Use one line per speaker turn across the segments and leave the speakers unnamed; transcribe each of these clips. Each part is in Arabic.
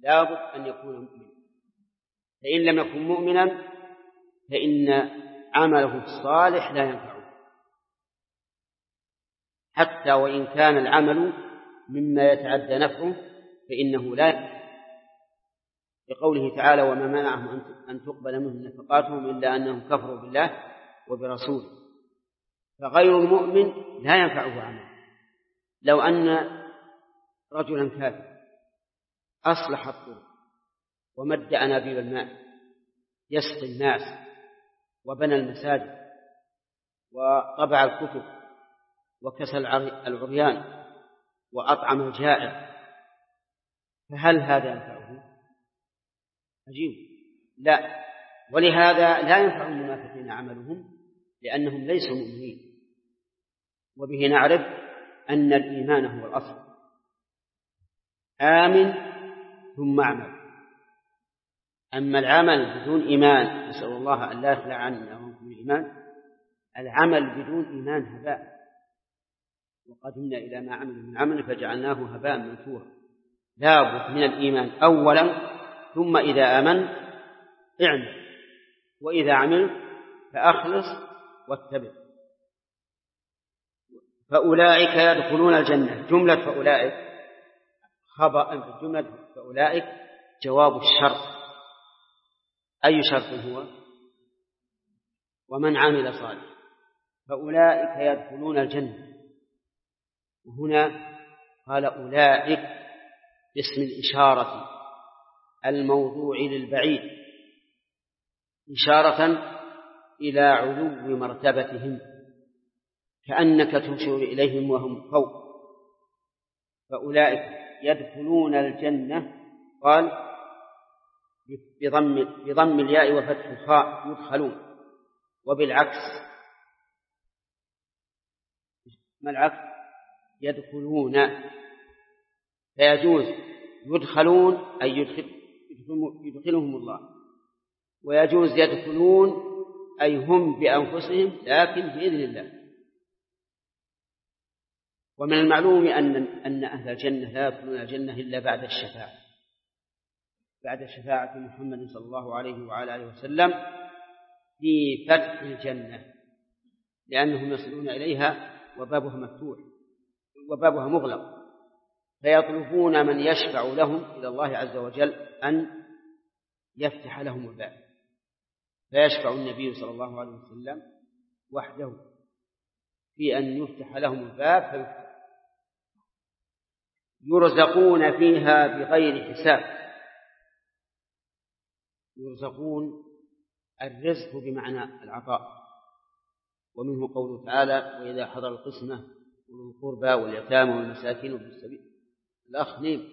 لابد أن يكون مؤمنا، فإن لم يكن مؤمنا فإن عمله الصالح لا ينفعه، حتى وإن كان العمل مما يتعدى نفعه فإنه لا ينفع، لقوله تعالى: وما منعهم أن تقبل منهم نفقاتهم إلا أنهم كفروا بالله وبرسوله. فغير المؤمن لا ينفعه عمله. لو أن رجلا كافر أصلح الطرق ومد أنابيب الماء يسقي الناس وبنى المساجد وطبع الكتب وكسى العريان وأطعم الجائع، فهل هذا ينفعه؟ عجيب، لا. ولهذا لا ينفع المنافقين عملهم لأنهم ليسوا مؤمنين. وبه نعرف أن الإيمان هو الأصل، آمن ثم اعمل. أما العمل بدون إيمان، نسأل الله أن لا يخلع عنا وعنكم الإيمان، العمل بدون إيمان هباء، وقدمنا إلى ما عملوا من عمل فجعلناه هباء منثورا. لا بد من الإيمان أولا، ثم إذا آمن اعمل، وإذا عمل فأخلص واتبع. فأولئك يدخلون الجنة. جملة فأولئك خبر، جملة فأولئك جواب الشرط. أي شرط هو؟ ومن عمل صالح. فأولئك يدخلون الجنة. وهنا قال أولئك باسم الإشارة الموضوع للبعيد، إشارة إلى علو مرتبتهم، كأنك تشير إليهم وهم فوق. فأولئك يدخلون الجنة، قال بضم الياء وفتح الخاء يدخلون، وبالعكس ما العكس؟ يدخلون. فيجوز يدخلون أي يدخلهم الله، ويجوز يدخلون أي هم بأنفسهم لكن بإذن الله. ومن المعلوم أن أهل الجنة لا يدخلون الجنة إلا بعد الشفاعة، بعد شفاعة محمد صلى الله عليه وعلى آله وسلم في فتح الجنة، لأنهم يصلون إليها وبابها مفتوح وبابها مغلق، فيطلبون من يشفع لهم إلى الله عز وجل أن يفتح لهم الباب، فيشفع النبي صلى الله عليه وسلم وحده في أن يفتح لهم الباب فيفتح. يرزقون فيها بغير حساب. يرزقون الرزق بمعنى العطاء، ومنه قوله تعالى: وإذا حضر القسمة أولو القربى واليتامى والمساكين وابن السبيل. الأخ نيم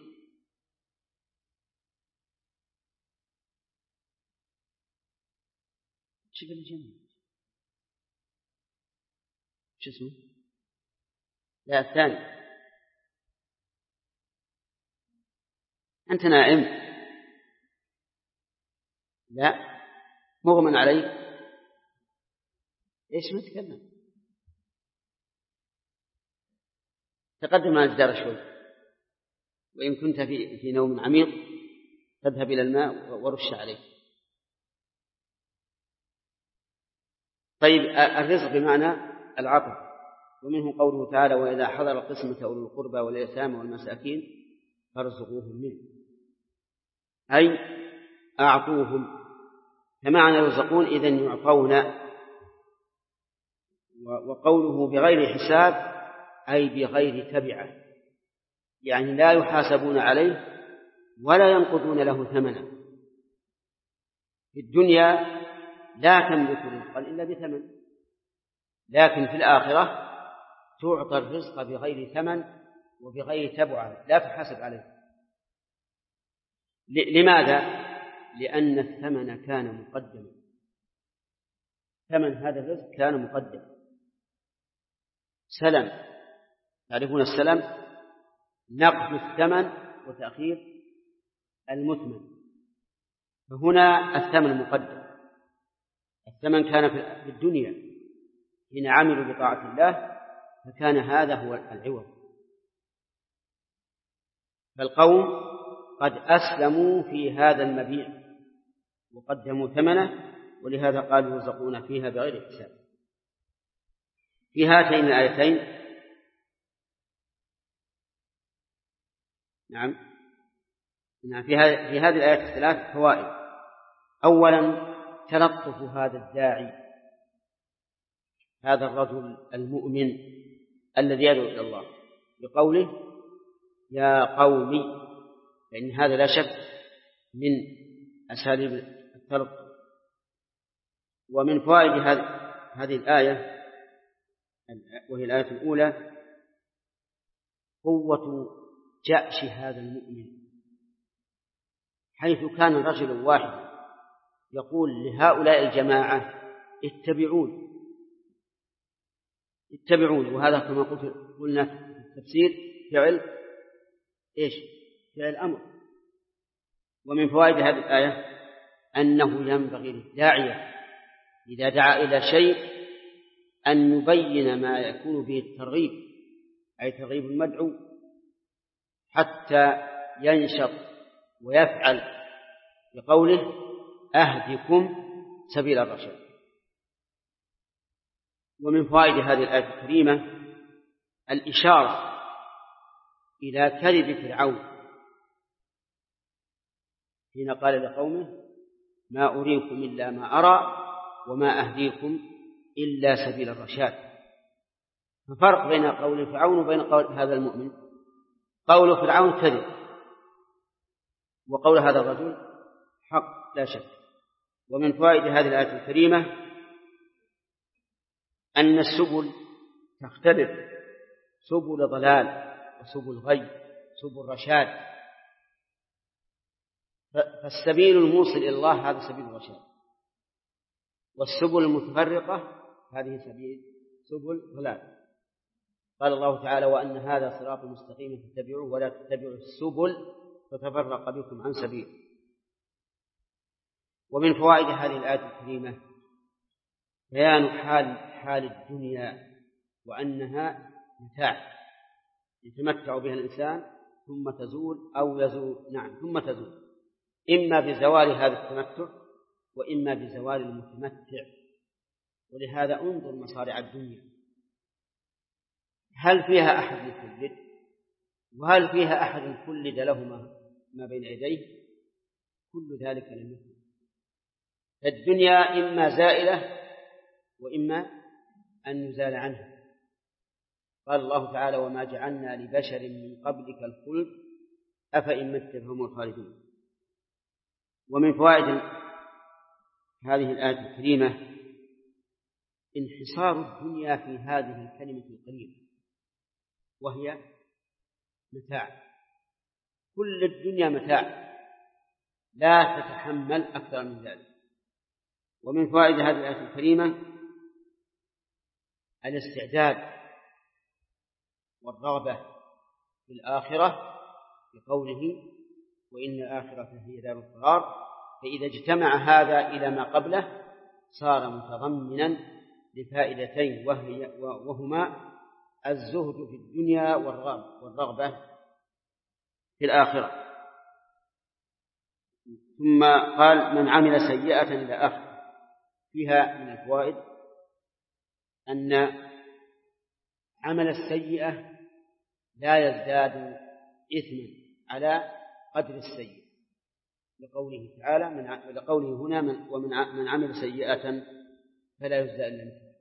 شبه الجنة شو اسمه؟ لا الثاني. أنت نائم؟ لا مغمى عليك. إيش ما تكلم؟ تقدم على الجدار شوي، وإن كنت في نوم عميق تذهب إلى الماء ورش عليه. طيب الرزق بمعنى العطاء، ومنه قوله تعالى: وإذا حضر القسمة أولو القربى واليتامى والمساكين فارزقوهم منه، أي أعطوهم. فمعنى يرزقون إذن يعطون. وقوله بغير حساب أي بغير تبعة، يعني لا يحاسبون عليه ولا ينقضون له ثمنا. في الدنيا لا تملك رزقا إلا بثمن، لكن في الآخرة تعطى الرزق بغير ثمن وبغير تبعة، لا تحاسب عليه. لماذا؟ لأن الثمن كان مقدما. ثمن هذا الرزق كان مقدم. سلم، تعرفون السلم؟ نقص الثمن وتأخير المثمن. فهنا الثمن مقدم. الثمن كان في الدنيا حين عملوا بطاعة الله، فكان هذا هو العوض. فالقوم قد أسلموا في هذا المبيع وقدموا ثمنه، ولهذا قالوا يرزقون فيها بغير حساب. في هاتين الآيتين في هذه الآيات الثلاث فوائد. أولا تلطف هذا الداعي، هذا الرجل المؤمن الذي يدعو إلى الله بقوله يا قومي، فإن هذا لا شك من أساليب التلطف. ومن فوائد هذه الآية وهي الآية الأولى قوة جأش هذا المؤمن، حيث كان رجل واحد يقول لهؤلاء الجماعة اتبعون، وهذا كما قلنا في التفسير فعل أمر. ومن فوائد هذه الآية أنه ينبغي للداعية إذا دعا إلى شيء أن يبين ما يكون به الترغيب، أي ترغيب المدعو، حتى ينشط ويفعل بقوله أهدكم سبيل الرشاد. ومن فوائد هذه الآية الكريمة الإشارة إلى كذب فرعون حين قال لقومه ما أريكم إلا ما أرى وما أهديكم إلا سبيل الرشاد. ففرق بين قول فرعون وبين قول هذا المؤمن. قول فرعون كذب، وقول هذا الرجل حق لا شك. ومن فوائد هذه الآية الكريمة أن السبل تختلف، سبل ضلال وسبل غي، سبل رشاد. فالسبيل الموصل إلى الله هذا سبيل الرشاد، والسبل المتفرقة هذه سبل ضلال. قال الله تعالى وأن هذا صراط مستقيم فاتبعوه ولا تتبعوا السبل فتفرق بكم عن سبيل. ومن فوائد هذه الآية الكريمة بيان حال الدنيا، وأنها متاع يتمتع بها الإنسان ثم تزول أو يزول، ثم تزول، إما بزوال هذا التمتع وإما بزوال المتمتع. ولهذا انظر مصارع الدنيا، هل فيها أحد يخلد؟ وهل فيها أحد خلد له ما بين يديه؟ كل ذلك لم يكن. الدنيا إما زائلة وإما أن يزال عنها. قال الله تعالى وما جعلنا لبشر من قبلك الخلد أفإن مت فهم الخالدون. ومن فوائد هذه الآية الكريمة انحصار الدنيا في هذه الكلمة القليلة وهي متاع. كل الدنيا متاع لا تتحمل أكثر من ذلك. ومن فوائد هذه الآية الكريمة الاستعداد والرغبة في الآخرة بقوله وإن الآخرة هي دار القرار. فإذا اجتمع هذا إلى ما قبله صار متضمنا لفائدتين وهما الزهد في الدنيا والرغبة في الآخرة. ثم قال من عمل سيئة إلى آخر. فيها من الفوائد أن عمل السيئة لا يزداد إثما على قدر السيئة، لقوله تعالى لقوله هنا من عمل سيئة فلا يجزى إلا مثلها.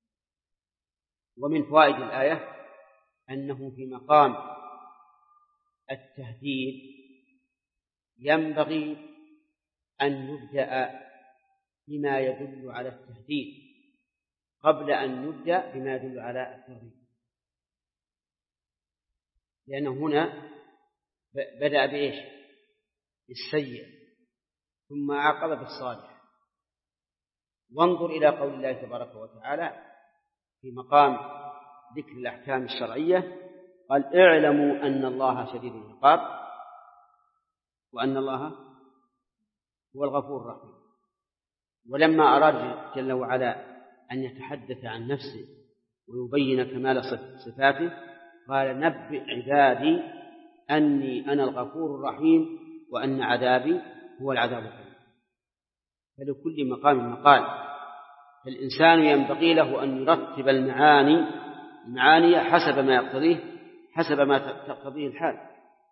ومن فوائد الآية أنه في مقام التهديد ينبغي أن يبدأ بما يدل على التهديد قبل أن يبدأ بما يدل على الترغيب، لأنه هنا بدأ بإيش؟ بالسيء ثم عاقب بالصالح. وانظر إلى قول الله تبارك وتعالى في مقام ذكر الأحكام الشرعية قال اعلموا أن الله شديد العقاب وأن الله هو الغفور الرحيم. ولما أراد جل وعلا أن يتحدث عن نفسه ويبين كمال صفاته قال نبئ عبادي أني أنا الغفور الرحيم وأن عذابي هو العذاب الأليم. فلكل مقام مقال، فالإنسان ينبغي له أن يرتب المعاني حسب ما يقتضيه، حسب ما تقتضيه الحال،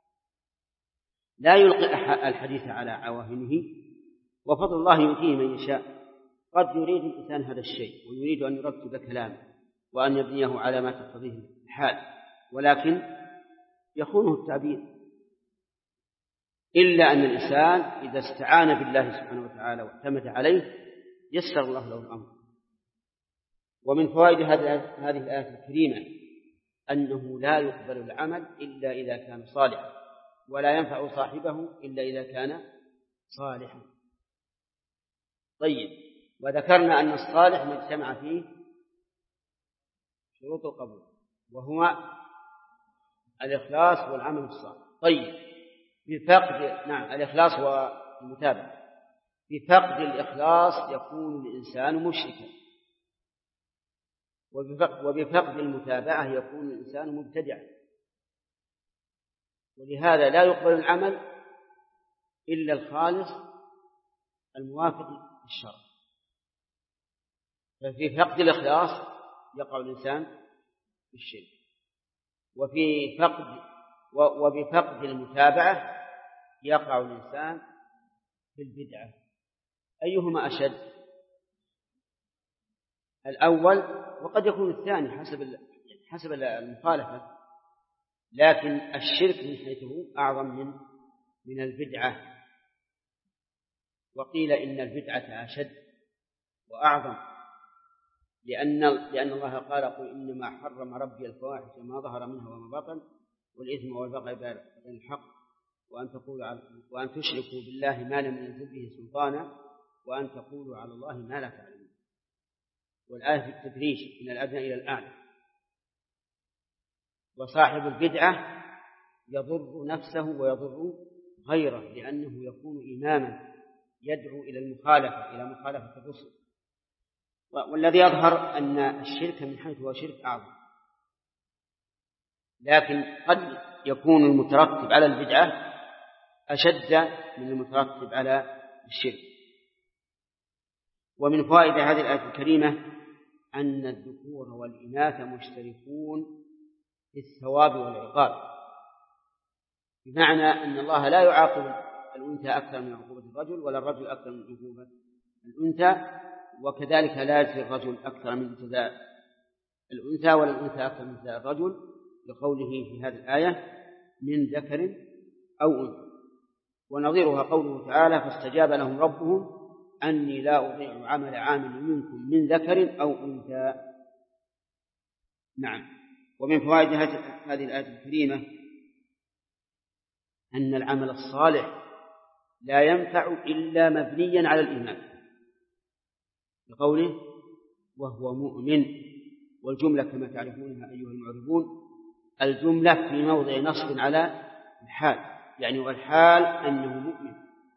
لا يلقي الحديث على عواهنه، وفضل الله يؤتيه من يشاء. قد يريد الإنسان هذا الشيء ويريد أن يرتب كلامه وأن يبنيه على ما تقتضيه الحال، ولكن يخونه التعبير، إلا أن الإنسان إذا استعان بالله سبحانه وتعالى واعتمد عليه يسر الله له الأمر. ومن فوائد هذه الآية الكريمة أنه لا يقبل العمل إلا إذا كان صالحا، ولا ينفع صاحبه إلا إذا كان صالحا. طيب، وذكرنا أن الصالح ما اجتمع فيه شروط القبول، وهو الإخلاص والعمل الصالح. طيب، الإخلاص والمتابعة. بفقد الإخلاص يكون الإنسان مشركا، وبفقد المتابعة يكون الإنسان مبتدعا، ولهذا لا يقبل العمل إلا الخالص الموافق للشرع. ففي فقد الإخلاص يقع الإنسان في الشرك، وبفقد المتابعة يقع الإنسان في البدعة. أيهما أشد؟ الأول، وقد يكون الثاني حسب المخالفة، لكن الشرك من حيث أعظم من البدعة. وقيل إن البدعة أشد وأعظم، لأن الله قال: قل إنما حرم ربي الفواحش ما ظهر منها وما بطن والإثم والبغي بغير الحق وأن تشركوا بالله ما لم ينزل به سلطانا وأن تقولوا على الله ما لا تعلمون. والآية في التدريج من الأدنى إلى الأعلى. وصاحب البدعة يضر نفسه ويضر غيره، لأنه يكون إماما يدعو إلى مخالفة الرسل. والذي يظهر أن الشرك من حيث هو شرك أعظم، لكن قد يكون المترتب على البدعة أشد من المترتب على الشرك. ومن فوائد هذه الآية الكريمة أن الذكور والإناث مشتركون في الثواب والعقاب، بمعنى أن الله لا يعاقب الأنثى أكثر من عقوبة الرجل، ولا الرجل أكثر من عقوبة الأنثى، وكذلك لا يجزي الرجل أكثر من جزاء الأنثى، ولا الأنثى أكثر من جزاء الرجل، لقوله في هذه الآية: من ذكر أو أنثى. ونظيرها قوله تعالى: فاستجاب لهم ربهم أني لا أضيع عمل عامل منكم من ذكر أو أنثى. نعم. ومن فوائد هذه الآية الكريمة أن العمل الصالح لا ينفع إلا مبنيا على الإيمان، بقوله: وهو مؤمن. والجملة كما تعرفونها أيها المعربون، الجملة في موضع نصب على الحال، يعني والحال أنه مؤمن.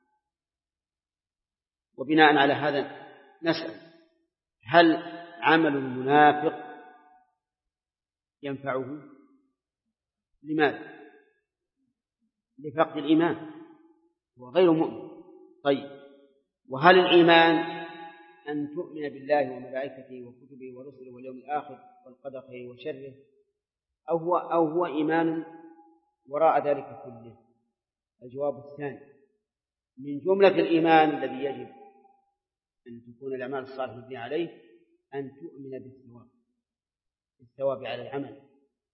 وبناء على هذا نسأل: هل عمل المنافق ينفعه؟ لماذا؟ لفقد الإيمان، هو غير مؤمن. طيب، وهل الإيمان أن تؤمن بالله وملائكته وكتبه ورسله واليوم الآخر والقدر خيره وشره، أو هو إيمان وراء ذلك كله؟ الجواب الثاني. من جملة الإيمان الذي يجب أن تكون الأعمال الصالحة مبنية عليه أن تؤمن بالثواب على العمل.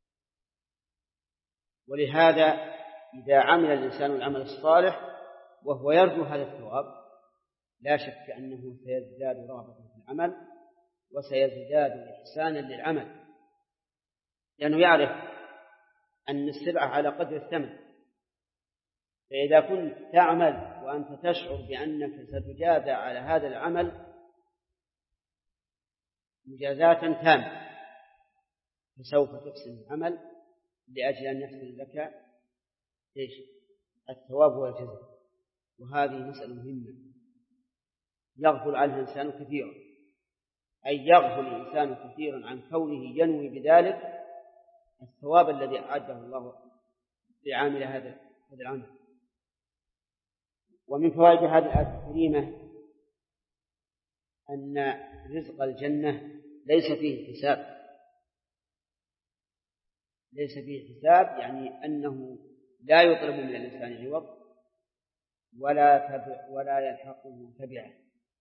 ولهذا إذا عمل الإنسان العمل الصالح وهو يرجو هذا الثواب، لا شك أنه سيزداد رغبة في العمل وسيزداد إحسانا للعمل، لأنه يعرف أن السلعة على قدر الثمن. فإذا كنت تعمل وأنت تشعر بأنك ستجازى على هذا العمل مجازاة تامة، فسوف تحسن العمل لأجل أن يحصل لك الثواب والجزاء. وهذه مسألة مهمة يغفل عنها الإنسان كثيرا، أي يغفل الإنسان كثيرا عن كونه ينوي بذلك الثواب الذي أعده الله لعامل هذا العمل. ومن فوائد هذه الآية الكريمة أن رزق الجنة ليس فيه حساب، ليس فيه حساب، يعني أنه لا يطلب من الإنسان عوض ولا يلحقه تبعه،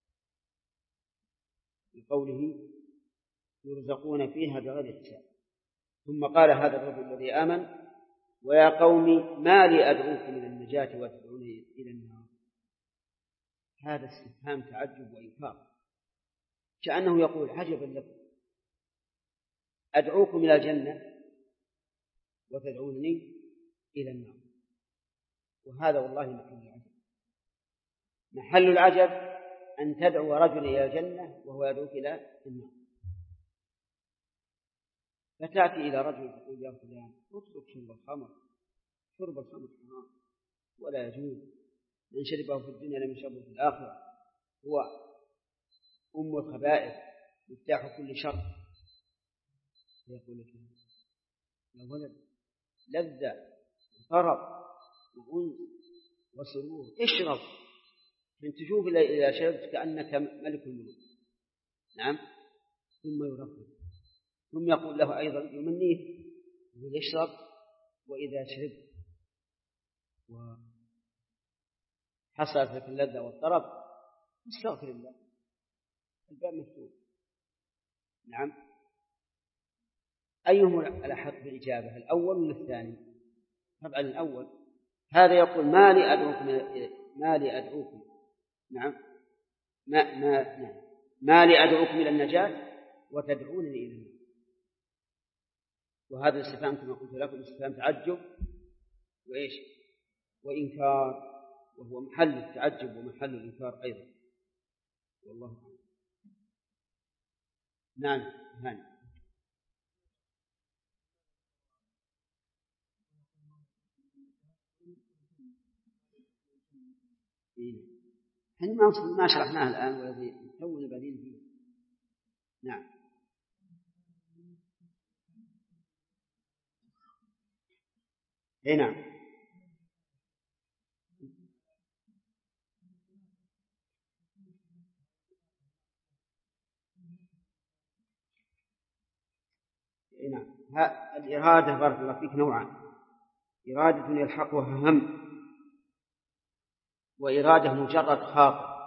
بقوله يرزقون فيها بغير حساب. ثم قال هذا الرجل الذي آمن: ويا قوم ما لي أدعوكم إلى النجاة وتدعونني إلى النار. هذا استفهام تعجب وإنكار، كأنه يقول: عجبا لكم، أدعوكم إلى الجنة وتدعونني إلى النار. وهذا والله محل العجب. محل العجب أن تدعو رجل إلى الجنة وهو يدعوك إلى النار. فتأتي إلى رجل تقول: يا فلان اترك شرب الخمر، شرب الخمر حرام ولا يجوز، من شربه في الدنيا لم يشربه في الآخرة، هو أم الخبائث مفتاح كل شر. يقول لك: يا ولد، لذة وطرب وأنس وسرور، اشرب، من تشوف إذا شربت كأنك ملك الملوك. نعم. ثم يرفض، ثم يقول له أيضا، يمنيه، يقول: اشرب، وإذا شربت وحصلت لك اللذة والطرب استغفر الله، الباب مفتوح. نعم. أيهما الأحق بالإجابة، الأول ولا الثاني؟ طبعا الأول. هذا يقول: ما لي أدعوكم نعم ما لي أدعوكم إلى النجاة وتدعونني إلى النار. وهذا الاستفهام كما قلت لكم استفهام تعجب وإيش وإنكار، وهو محل التعجب ومحل الإنكار أيضا، والله أعلم. نعم. هاني. ما شرحناه الآن والذي نسوي بديل فيه. نعم. نعم. نعم. الإرادة بارك الله فيك نوعان: إرادة يلحقها هم، وإرادة مجرد خاطر.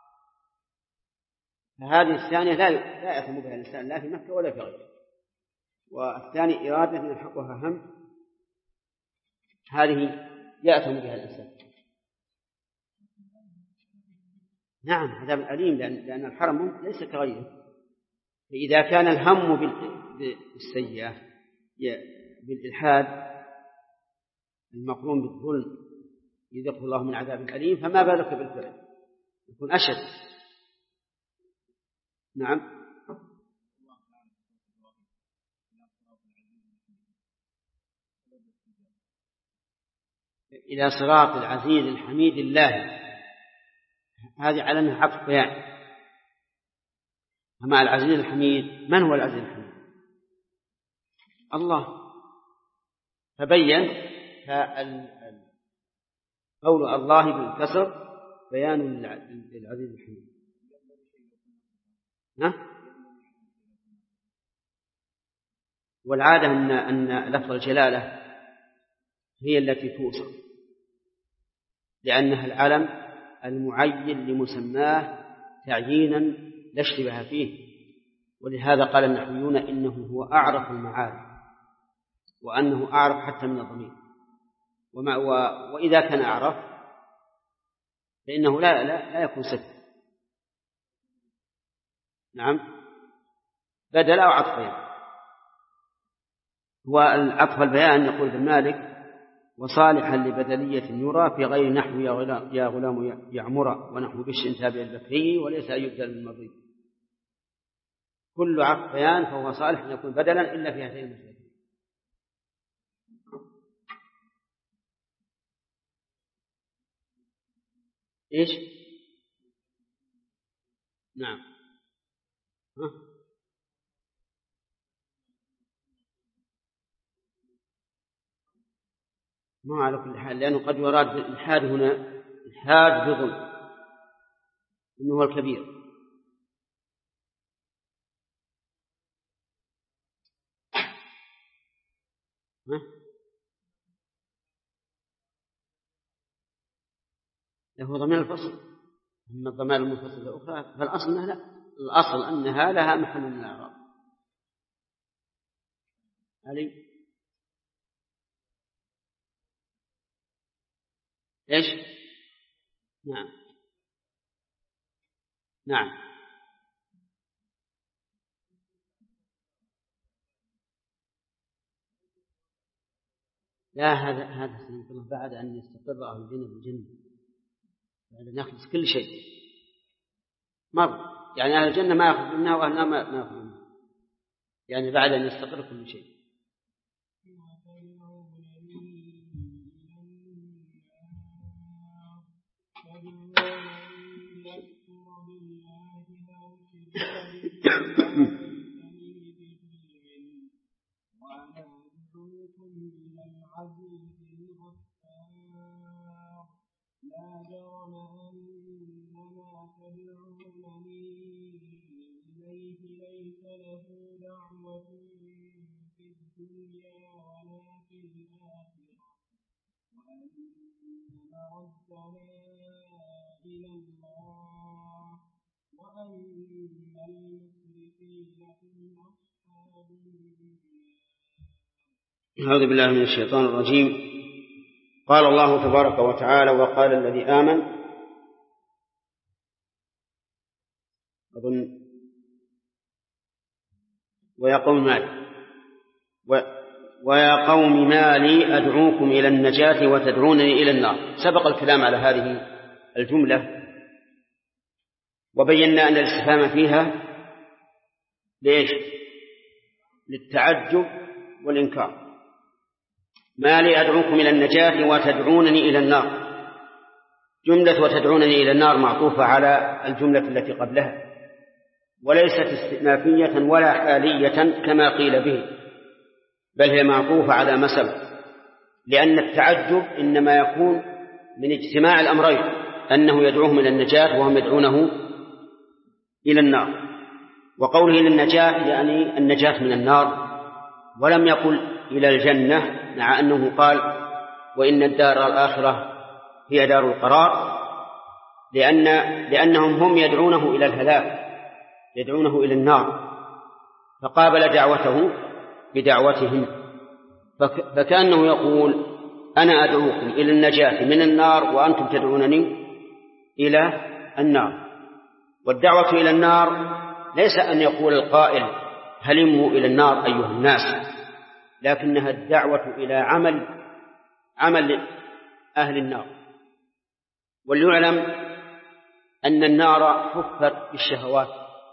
فهذه الثانية لا يأثم بها الإنسان لا في مكة ولا في غيره. والثاني إرادة يلحقها هم، هذه يأثم بها الإنسان. نعم، عذاب أليم، لأن الحرم ليس كغيره. فإذا كان الهم بالسيئة بالإلحاد المقرون بالظلم يذقه الله من عذاب أليم، فما بالك بالفعل يكون أشد. نعم. إلى صراط العزيز الحميد الله، هذه على أنها عطف بيان. أما العزيز الحميد، من هو العزيز الحميد؟ الله. فبين قول الله بالكسر بيان للعزيز الحميد. والعادة أن لفظ الجلالة هي التي توصف، لأنها العلم المعين لمسماه تعيينا لا اشتباه فيه. ولهذا قال النحويون إنه هو أعرف المعارف، وأنه أعرف حتى من الضمير. وإذا كان أعرف فإنه لا يكون صفة. نعم. بدل أو عطف. والعطف البيان يقول ابن مالك: وصالحا لبدلية يرى في غير نحو يا غلام يعمر، ونحو بش تابع البكري، وليس أن يبدل من مضي. كل عطف بيان فهو صالح أن يكون بدلا إلا في هذين المثلين. إيش؟ نعم. ما على كل حال، لأنه قد يراد بالإلحاد هنا الحاج بظلم إنه هو الكبير. له ضمير الفصل. أما الضمائر المنفصلة الأخرى فالأصل أنها لا، الأصل أنها لها محل من الإعراب. علي إيش؟ نعم نعم. لا، هذا سنة الله بعد أن يستقر أهل الجنة بالجنة، بعد أن يأخذ كل شيء مر. يعني أهل الجنة ما يأخذ منها وأهل النار ما يأخذ منها، يعني بعد أن يستقر كل شيء. أعوذ بالله من الشيطان الرجيم. قال الله تبارك وتعالى: وقال الذي آمن، أظن ويا قوم ما لي أدعوكم إلى النجاة وتدعونني إلى النار. سبق الكلام على هذه الجملة وبينا أن الاستفهام فيها ليش؟ للتعجب والإنكار. ما لي أدعوكم إلى النجاة وتدعونني إلى النار. جملة وتدعونني إلى النار معطوفة على الجملة التي قبلها، وليست استئنافية ولا حالية كما قيل به، بل هي معطوفة على ما سبق، لأن التعجب إنما يكون من اجتماع الأمرين، أنه يدعوهم إلى النجاة وهم يدعونه إلى النار. وقوله للنجاة يعني النجاة من النار، ولم يقل إلى الجنة، مع أنه قال وإن الدار الآخرة هي دار القرار، لأنهم هم يدعونه إلى الهلاك، يدعونه إلى النار، فقابل دعوته بدعوتهم. فكأنه يقول أنا أدعوكم إلى النجاة من النار وأنتم تدعونني إلى النار. والدعوة إلى النار ليس أن يقول القائل هلموا إلى النار أيها الناس، لكنها الدعوة إلى عمل أهل النار. وليعلم أن النار حفت بالشهوات،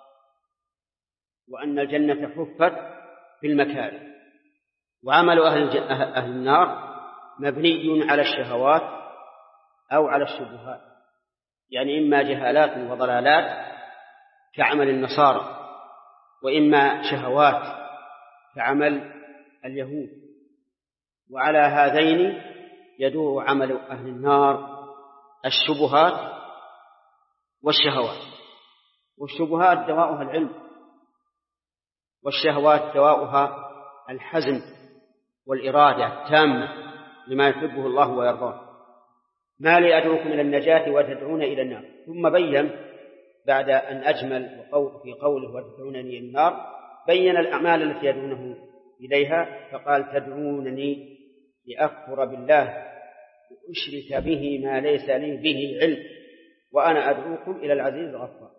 وأن الجنة حفت بالمكاره، وعمل أهل النار مبني على الشهوات أو على الشبهات، يعني إما جهالات وضلالات كعمل النصارى، وإما شهوات كعمل اليهود. وعلى هذين يدور عمل أهل النار: الشبهات والشهوات. والشبهات دواؤها العلم، والشهوات دواؤها الحزم والإرادة التامة لما يحبه الله ويرضاه. ما لي أدعوكم إلى النجاة وتدعون إلى النار. ثم بين بعد أن أجمل في قوله وتدعونني إلى النار، بين الأعمال التي يدعونه إليها، فقال تدعونني لأكفر بالله وأشرك به ما ليس لي به علم وأنا أدعوكم إلى العزيز الغفار.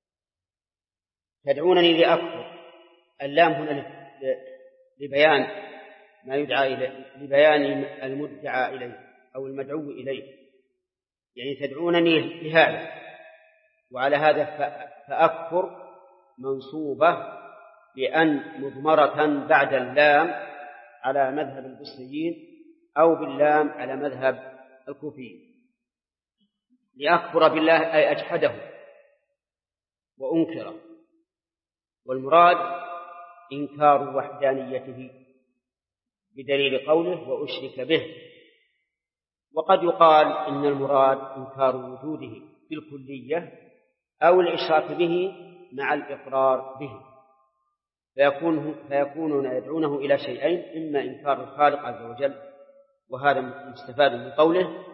تدعونني لأكفر، اللام هنا لبيان ما يدعى إليه، لبيان المدعى إليه أو المدعو إليه، يعني تدعونني لهذا. وعلى هذا فأكفر منصوبة لأن مضمرة بعد اللام على مذهب البصريين، أو باللام على مذهب الكوفيين. لأكفر بالله أي أجحده وأنكره، والمراد إنكار وحدانيته بدليل قوله وأشرك به، وقد يقال إن المراد إنكار وجوده بالكلية أو الإشراك به مع الإقرار به، فيكونون يدعونه إلى شيئين: إما إنكار الخالق عز وجل، وهذا مستفاد من قوله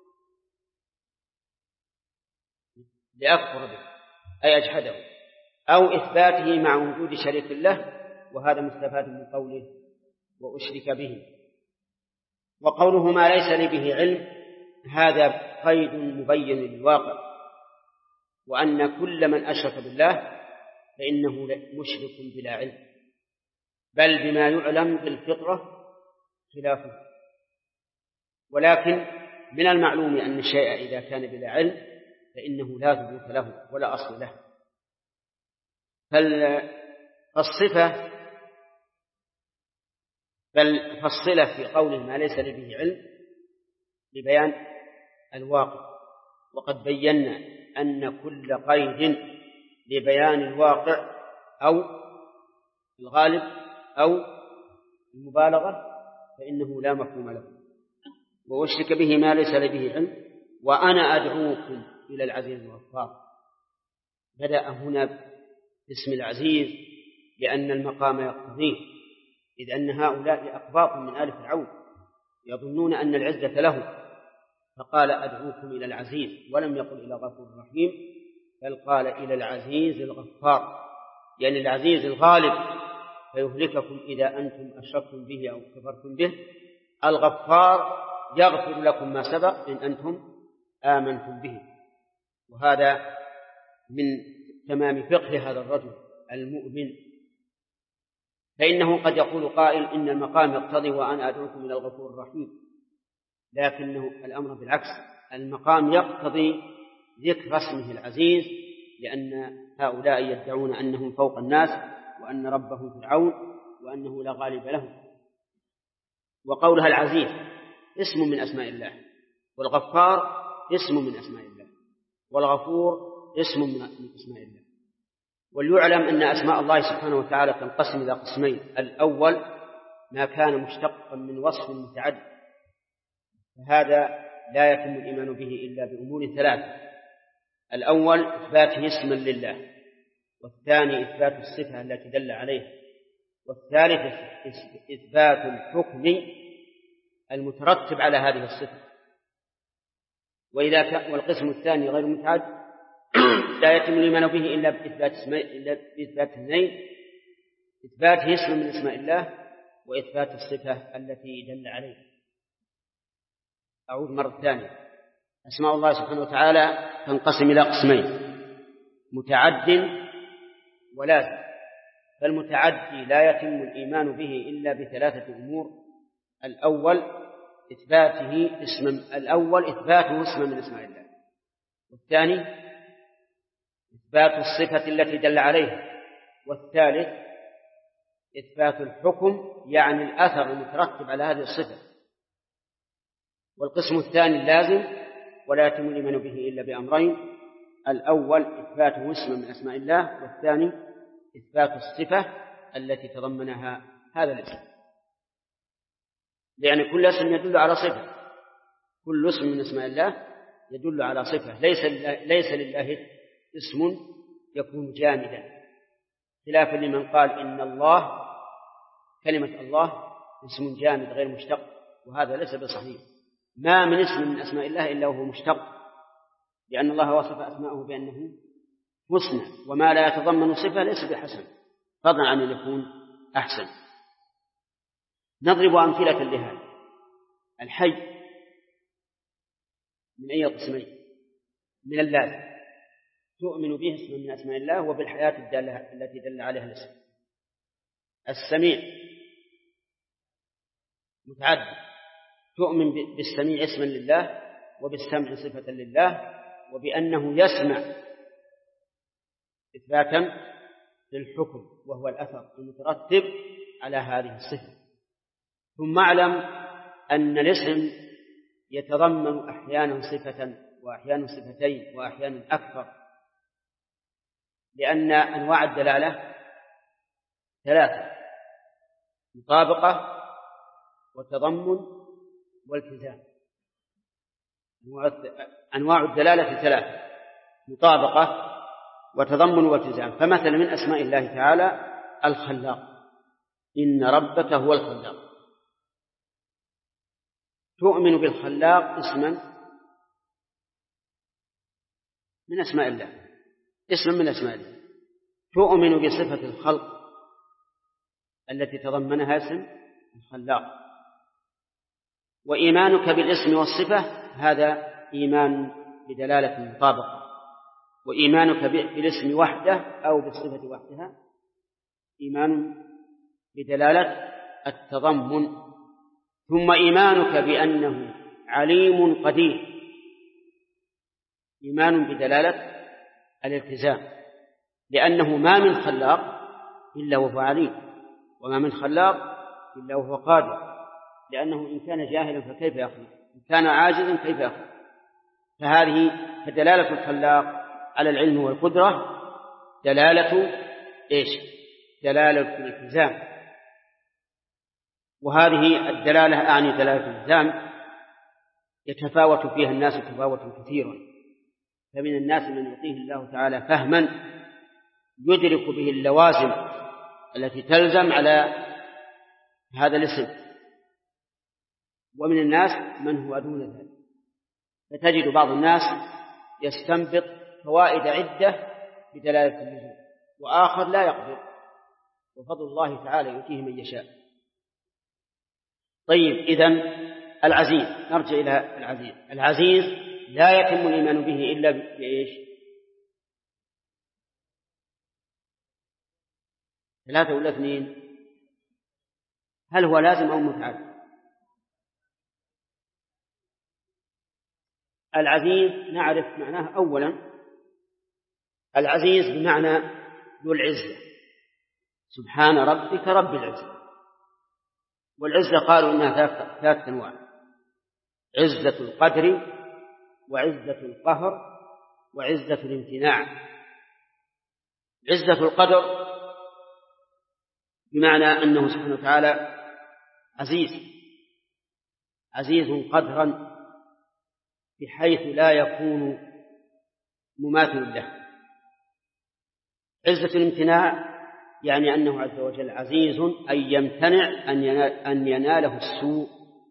لأكفر به أي أجحده، أو إثباته مع وجود شريك له، وهذا مستفاد من قوله وأشرك به. وقوله ما ليس لي به علم هذا قيد مبين للواقع، وأن كل من أشرك بالله فإنه مشرك بلا علم، بل بما يعلم بالفطرة خلافه. ولكن من المعلوم أن الشيء إذا كان بلا علم فإنه لا ثبوت له ولا أصل له. فالصلة في قوله ما ليس لي به علم لبيان الواقع، وقد بينا أن كل قيد لبيان الواقع أو الغالب أو المبالغة فإنه لا مفهوم له. وأشرك به ما ليس لي به علم وأنا أدعوكم إلى العزيز الغفار. بدأ هنا باسم العزيز لأن المقام يقتضيه، إذ أن هؤلاء أقباط من آل فرعون يظنون أن العزة له، فقال أدعوكم إلى العزيز، ولم يقل إلى غفور رحيم، بل قال إلى العزيز الغفار، يعني العزيز الغالب فيهلككم إذا أنتم أشركتم به أو كفرتم به. الغفار يغفر لكم ما سبق إن أنتم آمنتم به. وهذا من تمام فقه هذا الرجل المؤمن، فإنه قد يقول قائل إن المقام يقتضي وأنا أدعوكم إلى الغفور الرحيم، لكنه الأمر بالعكس، المقام يقتضي ذكر اسمه العزيز، لأن هؤلاء يدعون أنهم فوق الناس وأن ربهم فرعون وأنه لا غالب له. وقولها العزيز اسم من أسماء الله، والغفار اسم من أسماء الله، والغفور اسم من أسماء الله. وليعلم أن أسماء الله سبحانه وتعالى تنقسم إلى قسمين: الأول ما كان مشتقا من وصف متعدد، فهذا لا يتم الإيمان به إلا بأمور ثلاثة: الأول إثباته اسما لله، والثاني إثبات الصفة التي دل عليه، والثالث إثبات الحكم المترتب على هذه الصفة. والقسم الثاني غير متعدد لا يتم الإيمان به إلا بإثبات اثنين: إثباته اسم من اسماء الله، وإثبات الصفة التي دل عليه. أعود مرة ثانية: أسماء الله سبحانه وتعالى تنقسم إلى قسمين: متعد ولازم. فالمتعدي لا يتم الإيمان به إلا بثلاثة أمور: الأول إثباته اسما من اسماء الله، والثاني إثبات الصفة التي دل عليها، والثالث إثبات الحكم يعني الأثر المترتب على هذه الصفة. والقسم الثاني اللازم ولا يتم الإيمان به إلا بأمرين: الأول إثباته اسما من أسماء الله، والثاني إثبات الصفة التي تضمنها هذا الاسم. لأن كل اسم يدل على صفة، كل اسم من اسماء الله يدل على صفة. ليس لله اسم يكون جامدا، خلافا لمن قال إن الله كلمة الله اسم جامد غير مشتق، وهذا ليس بصحيح. ما من اسم من أسماء الله إلا وهو مشتق، لأن الله وصف أسماءه بأنه حسنى، وما لا يتضمن صفة ليس بحسن، فضلا عن أن يكون أحسن. نضرب أمثلة لهذا. الحي من أي قسمين؟ من اللازم، تؤمن به اسم من أسماء الله وبالحياة التي دل عليها الاسم. السميع متعدد، تؤمن بالسميع اسما لله وبالسمع صفة لله، وبأنه يسمع إثباتا للحكم وهو الأثر المترتب على هذه الصفة. ثم اعلم أن الاسم يتضمن أحيانا صفة وأحيانا صفتين وأحيانا أكثر، لأن أنواع الدلالة ثلاثة: مطابقة وتضمن والتزام. أنواع الدلالة ثلاثة: مطابقة وتضمن والتزام. فمثلا من أسماء الله تعالى الخلاق، إن ربك هو الخلاق. تؤمن بالخلاق اسما من أسماء الله، اسم من أسماء الله. تؤمن بصفة الخلق التي تضمنها اسم الخلاق. وإيمانك بالاسم والصفة هذا إيمان بدلالة المطابقة، وإيمانك بالاسم وحده أو بالصفة وحدها إيمان بدلالة التضمن. ثم إيمانك بأنه عليم قدير إيمان بدلالة الالتزام، لأنه ما من خلاق إلا وهو عليم، وما من خلاق إلا وهو قادر، لأنه إن كان جاهلا فكيف يخلق، إن كان عاجزا كيف يخلق. فهذه فدلالة الخلاق على العلم والقدرة دلالة إيش؟ دلالة الالتزام. وهذه الدلالة أعني دلالة الالتزام يتفاوت فيها الناس تفاوتا كثيرا. فمن الناس من يعطيه الله تعالى فهما يدرك به اللوازم التي تلزم على هذا الاسم، ومن الناس من هو دون ذلك. فتجد بعض الناس يستنبط فوائد عدة بدلالة اللزوم، وآخر لا يقدر، وفضل الله تعالى يؤتيه من يشاء. طيب، إذن العزيز، نرجع إلى العزيز. العزيز لا يتم الإيمان به إلا بإيش؟ 3 ولا 2؟ هل هو لازم أو متعدد؟ العزيز نعرف معناه. أولا العزيز بمعنى ذو العزة، سبحان ربك رب العزة. والعزة قالوا إنها 3 أنواع: عزة القدر، وعزة القهر، وعزة الامتناع. عزة القدر بمعنى أنه سبحانه وتعالى عزيز قدرا، بحيث لا يكون مماثل له. عزة الامتناع يعني أنه عز وجل عزيز أن يمتنع أن يناله السوء.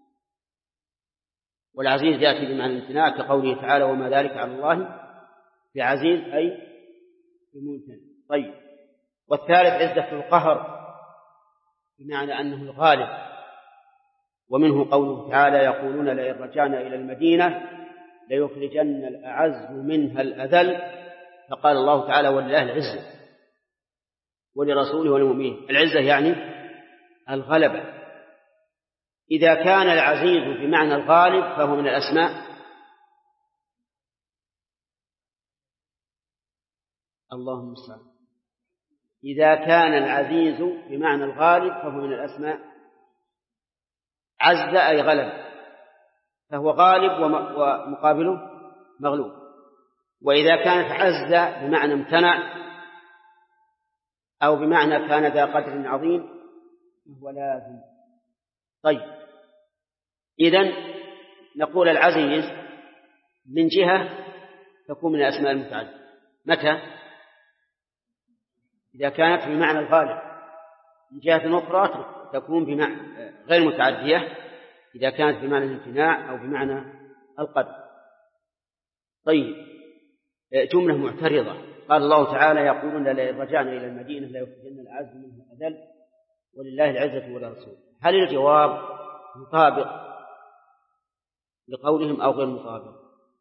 والعزيز يأتي بمعنى الامتناع كقوله تعالى: وما ذلك على الله بعزيز، أي بممتنع. طيب، والثالث عزة القهر بمعنى أنه الغالب، ومنه قوله تعالى: يقولون لئن رجعنا إلى المدينة ليخرجن الأعز منها الأذل. فقال الله تعالى: ولله العزة ولرسوله وللمؤمنين. العزة يعني الغلبة. إذا كان العزيز بمعنى الغالب فهو من الأسماء اللهم المستعان. إذا كان العزيز بمعنى الغالب فهو من الأسماء عز أي غلب، فهو غالب ومقابله مغلوب. وإذا كانت عز بمعنى امتنع أو بمعنى كان ذا قدر عظيم فهو لازم. طيب، إذن نقول العزيز من جهة تكون من الأسماء المتعددة. متى؟ إذا كانت بمعنى الغالب. من جهة أخرى تكون بمعنى غير متعدية إذا كانت بمعنى الامتناع أو بمعنى القدر. طيب، جملة معترضة. قال الله تعالى: يقولون لئن رجعنا إلى المدينة ليخرجن الأعز منها الأذل ولله العزة ولرسوله. هل الجواب مطابق لقولهم أو غير مطابق؟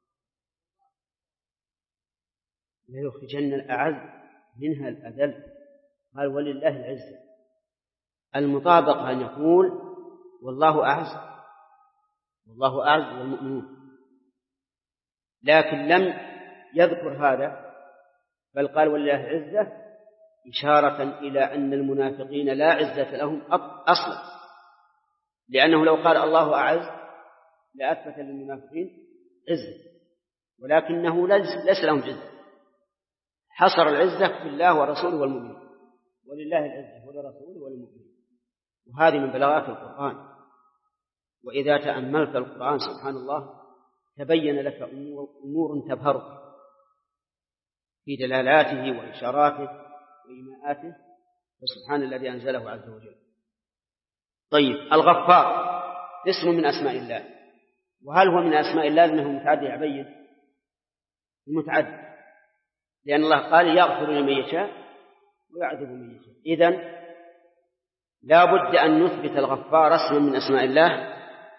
ليخرجن الأعز منها الأذل، قال ولله العزة. المطابق أن يقول والله أعز والمؤمنون، لكن لم يذكر هذا، بل قال ولله العزة إشارة إلى أن المنافقين لا عزة لهم أصلا، لأنه لو قال الله أعز لأثبت للمنافقين عزة، ولكنه ليس لهم عزة. حصر العزة في الله ورسوله والمؤمنين، ولله العزة ولرسوله والمؤمنين. وهذه من بلاغات القرآن. وإذا تأملت القرآن سبحان الله تبين لك أمور تبهرك في دلالاته وإشاراته وإيماءاته، فسبحان الذي أنزله عز وجل. طيب، الغفار اسم من أسماء الله، وهل هو من أسماء الله أنه متعدي؟ يبين المتعدي، لأن الله قال يغفر لمن يشاء ويعذب من يشاء. إذن لا بد أن نثبت الغفار اسما من أسماء الله،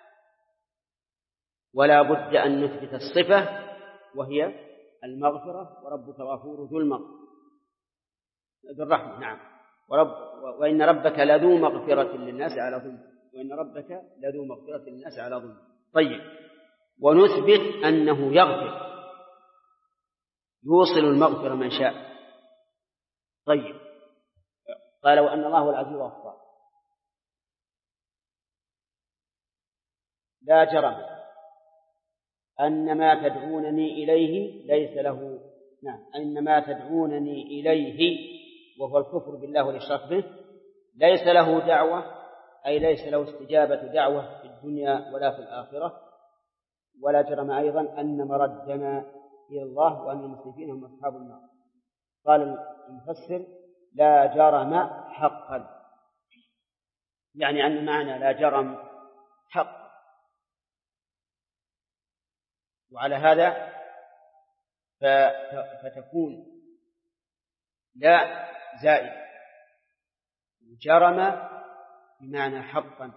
ولا بد أن نثبت الصفة وهي المغفرة، وربك غفور ذو الرحمة. نعم، وإن ربك لذو مغفرة للناس على ظلم، وإن ربك لذو مغفرة للناس على ظلم. طيب، ونثبت أنه يغفر، يوصل المغفرة من شاء. طيب، قال وأن الله هو العزيز الغفار. لا جرم أن ما تدعونني إليه ليس له، أن ما تدعونني إليه وهو الكفر بالله والإشراك به ليس له دعوة، أي ليس له استجابة دعوة في الدنيا ولا في الآخرة. ولا جرم أيضا أن مردنا إلى الله وأن المسرفين هم أصحاب النار. قال المفسر لا جرم حقا، يعني أن معنى لا جرم حق. وعلى هذا فتكون لا زائد، جرم بمعنى حقا،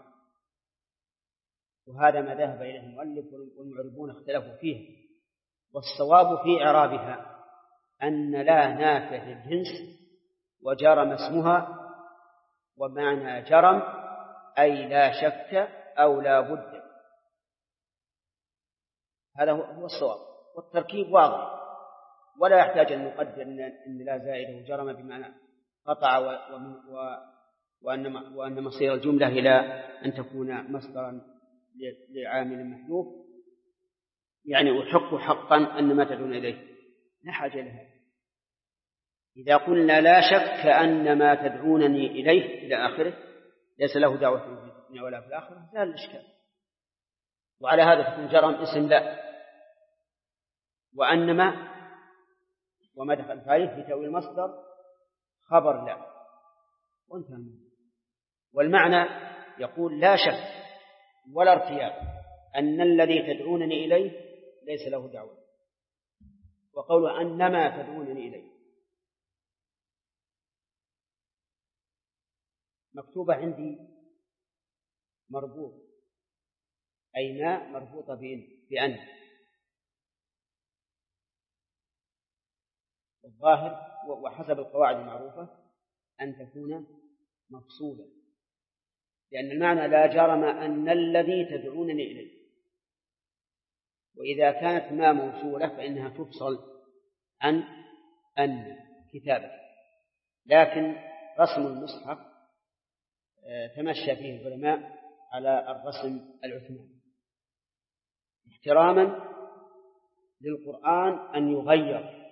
وهذا ما ذهب إليه المؤلف والمعربون اختلفوا فيه. والصواب في إعرابها أن لا نافع للجنس، وجرم اسمها، ومعنى جرم أي لا شك أو لا بد. هذا هو الصواب، والتركيب واضح، ولا يحتاج أن نقدر أن لا زائد وجرم بمعنى قطع، وأن مصير الجملة إلى أن تكون مصدرا لعامل محذوف، يعني أحق حقا أن ما تدعون إليه، لا حاجة لها. إذا قلنا لا شك أن ما تدعونني إليه إلى آخره ليس له دعوة في الدنيا ولا في الآخرة، لا الإشكال. وعلى هذا تكون جرم اسم لا، وأنما وما دخل فيه في تأويل المصدر خبر لا، وانتهى. والمعنى يقول لا شك ولا ارتياب أن الذي تدعونني إليه ليس له دعوة. وقوله أنما تدعونني إليه مكتوبة عندي مربوط، أي ما مربوطة بأن، الظاهر وحسب القواعد المعروفة أن تكون مفصولة، لأن المعنى لا جرم أن الذي تدعونني إليه، وإذا كانت ما موصولة فإنها تفصل عن أن كتابة. لكن رسم المصحف تمشى فيه العلماء على الرسم العثماني احتراما للقرآن أن يغير،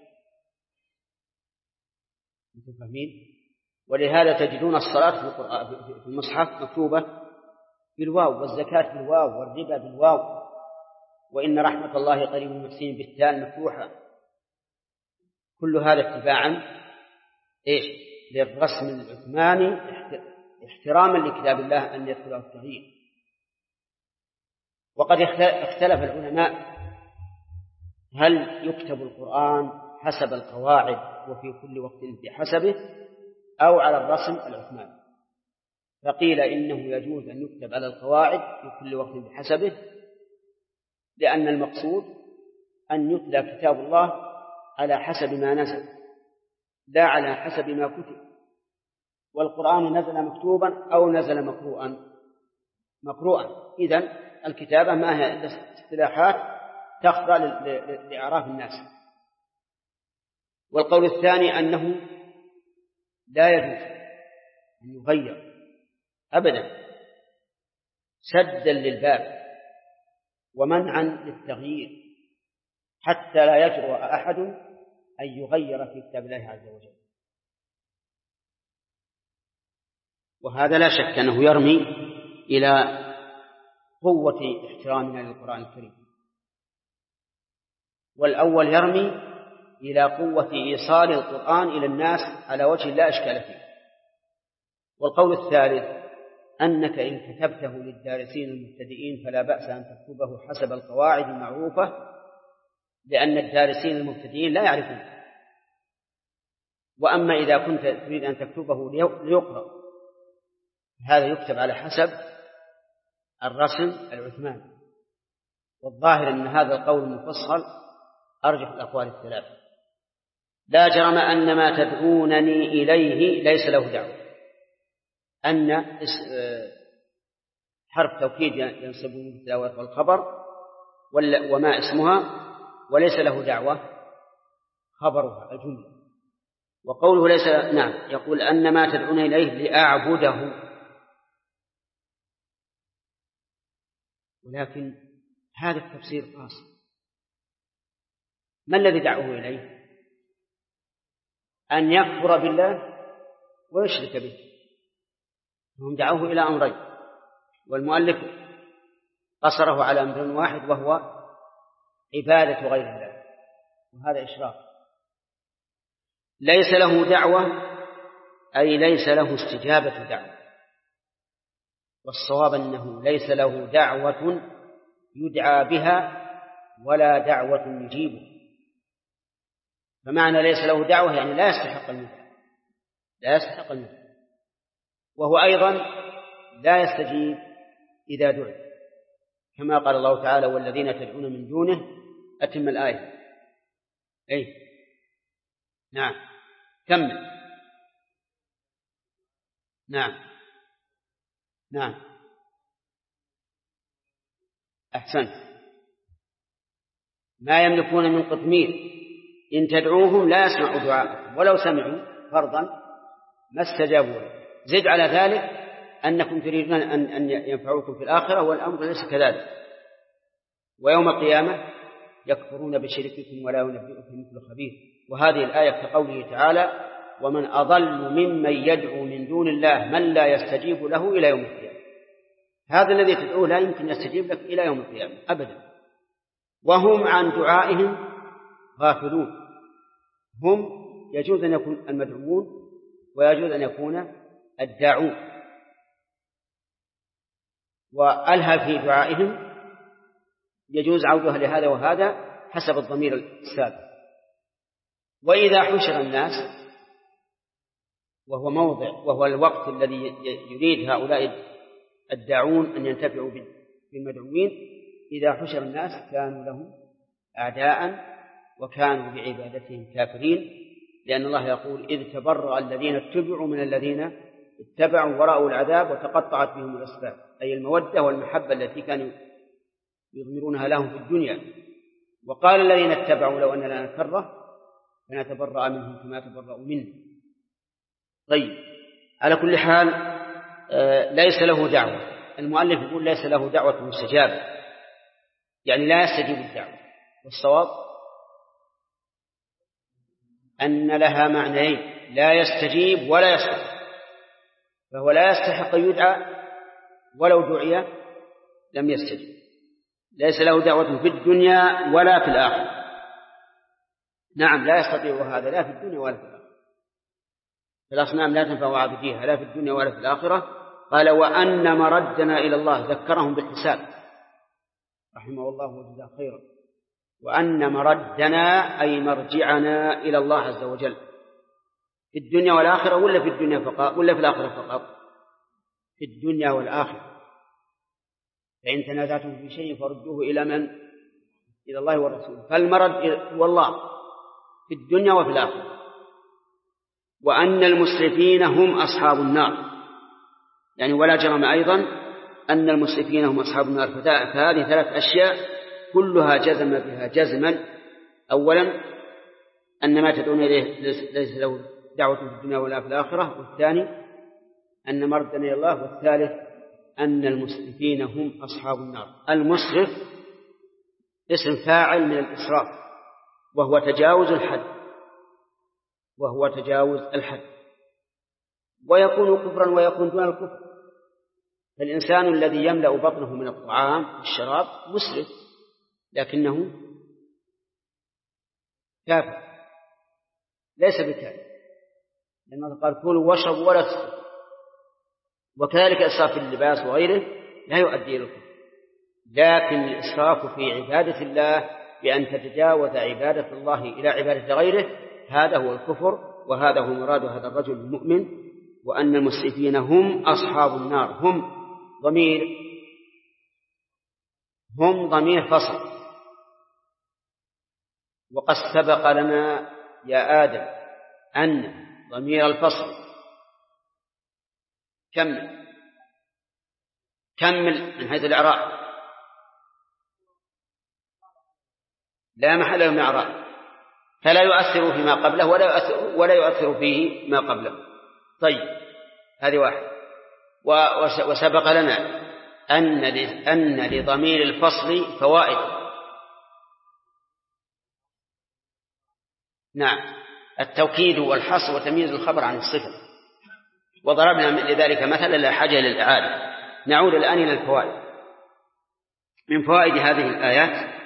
أنتم فاهمين؟ ولهذا تجدون الصلاة في المصحف مكتوبة بالواو، والزكاة بالواو، والربا بالواو، وإن رحمة الله قريب من المحسنين بالتاء المفتوحة. كل هذا اتباعا للرسم العثماني، احتراما لكتاب الله أن يدخله التغيير. وقد اختلف العلماء هل يكتب القرآن حسب القواعد وفي كل وقت بحسبه أو على الرسم العثماني. فقيل إنه يجوز أن يكتب على القواعد في كل وقت بحسبه، لأن المقصود أن يتلى كتاب الله على حسب ما نزل لا على حسب ما كتب. والقرآن نزل مكتوبا أو نزل مقروءا. إذن الكتابة ما هي إلا اصطلاحات تخضع لإعراف الناس. والقول الثاني أنه لا يجوز أن يغير أبدا، سدا للباب ومنعا للتغيير، حتى لا يجرؤ أحد أن يغير في كتاب الله عز وجل. وهذا لا شك أنه يرمي إلى قوة احترامنا للقرآن الكريم. والأول يرمي إلى قوة إيصال القرآن إلى الناس على وجه لا إشكال فيه. والقول الثالث أنك إن كتبته للدارسين المبتدئين فلا بأس أن تكتبه حسب القواعد المعروفة، لأن الدارسين المبتدئين لا يعرفون. وأما إذا كنت تريد أن تكتبه ليقرأ، هذا يكتب على حسب الرسم العثماني. والظاهر أن هذا القول المفصل أرجح الأقوال الثلاثة. لا جرم أن ما تدعونني إليه ليس له دعوة. أن حرف توكيد ينصب التلاوة والخبر، وما اسمها وليس له دعوة خبرها الجملة. وقوله ليس يقول أن ما تدعون إليه لأعبده، ولكن هذا التفسير قاصر. ما الذي دعوه إليه؟ أن يكفر بالله ويشرك به. هم دعوه إلى أمرين، والمؤلف قصره على أمر واحد وهو عبادة غير الله، وهذا إشراك. ليس له دعوة أي ليس له استجابة دعوة، والصواب أنه ليس له دعوة يدعى بها ولا دعوة يجيبه. فمعنى ليس له دعوة يعني لا يستحق المدعى، وهو أيضا لا يستجيب إذا دعي، كما قال الله تعالى والذين تدعون من دونه. أتم الآية. نعم كمل. نعم أحسنت. ما يملكون من قطمير إن تدعوهم لا يسمعوا دعاءكم ولو سمعوا فرضا ما استجابوا له. زد على ذلك أنكم تريدون أن ينفعوكم في الآخرة، والأمر ليس كذلك. ويوم القيامة يكفرون بشرككم ولا ينبئكم مثل خبير. وهذه الآية كقوله تعالى ومن أضل ممن يدعو من دون الله من لا يستجيب له إلى يوم القيامة. هذا الذي تدعوه لا يمكن يستجيب لك إلى يوم القيامة أبدا، وهم عن دعائهم غافلون. هم يجوز أن يكون المدعوون ويجوز أن يكون الداعون، وألها في دعائهم يجوز عودها لهذا وهذا حسب الضمير السابق. وإذا حشر الناس، وهو الوقت الذي يريد هؤلاء الداعون أن ينتفعوا بالمدعوين، إذا حشر الناس كانوا لهم أعداء وكانوا بعبادتهم كافرين، لأن الله يقول إذ تبرأ الذين اتبعوا من الذين اتبعوا ورأوا العذاب وتقطعت بهم الأسباب، أي المودة والمحبة التي كانوا يضمرونها لهم في الدنيا. وقال الذين اتبعوا لو أن لنا كرة فنتبرأ منهم كما تبرأوا منا. طيب، على كل حال ليس له دعوة. المؤلف يقول ليس له دعوة مستجابة، يعني لا يستجيب الدعوة. والصواب أن لها معنيين: لا يستجيب ولا يستحق. فهو لا يستحق يدعى، ولو دعي لم يستجيب. ليس له دعوة في الدنيا ولا في الآخرة. نعم، لا يستطيع هذا لا في الدنيا ولا في الآخرة. فالأصنام لا تنفع عابديها لا في الدنيا ولا في الآخرة. قال وأن مردنا إلى الله، ذكرهم بالحساب رحمه الله وجزاه خيرا. وأن مردنا أي مرجعنا إلى الله عز وجل في الدنيا والآخرة، ولا في الدنيا فقط ولا في الآخرة فقط؟ في الدنيا والآخرة. فإن تنازعتم في شيء فردوه إلى من؟ إلى الله والرسول. فالمرد هو الله في الدنيا وفي الآخرة. وأن المسرفين هم أصحاب النار، يعني ولا جرم أيضا أن المسرفين هم أصحاب النار. فهذه ثلاث أشياء كلها جزم بها جزما. أولا أن ما تدعون إليه ليس له دعوة في الدنيا ولا في الآخرة. والثاني أن مردنا إلى الله. والثالث أن المسرفين هم أصحاب النار. المسرف اسم فاعل من الإسراف، وهو تجاوز الحد، ويكون كفرا ويكون دون الكفر. فالإنسان الذي يملأ بطنه من الطعام والشراب مسرف، لكنه كافر ليس بكافر، لأنه قال كلوا واشربوا ولا تسرفوا. وكذلك الإسراف في اللباس وغيره لا يؤدي إلى الكفر، لكن الإسراف في عبادة الله بأن تتجاوز عبادة الله إلى عبادة غيره هذا هو الكفر، وهذا هو مراد هذا الرجل المؤمن. وأن المسرفين هم أصحاب النار. هم ضمير فصل. وقد سبق لنا يا آدم أن ضمير الفصل كمل من حيث الإعراب لا محل له من إعراب، فلا يؤثر فيما قبله ولا يؤثر فيه ما قبله. طيب هذه واحد. وسبق لنا أن لضمير الفصل فوائد. نعم، التوكيد والحصر وتمييز الخبر عن الصفة. وضربنا لذلك مثلا لا حاجة للإعادة. نعود الآن إلى الفوائد. من فوائد هذه الآيات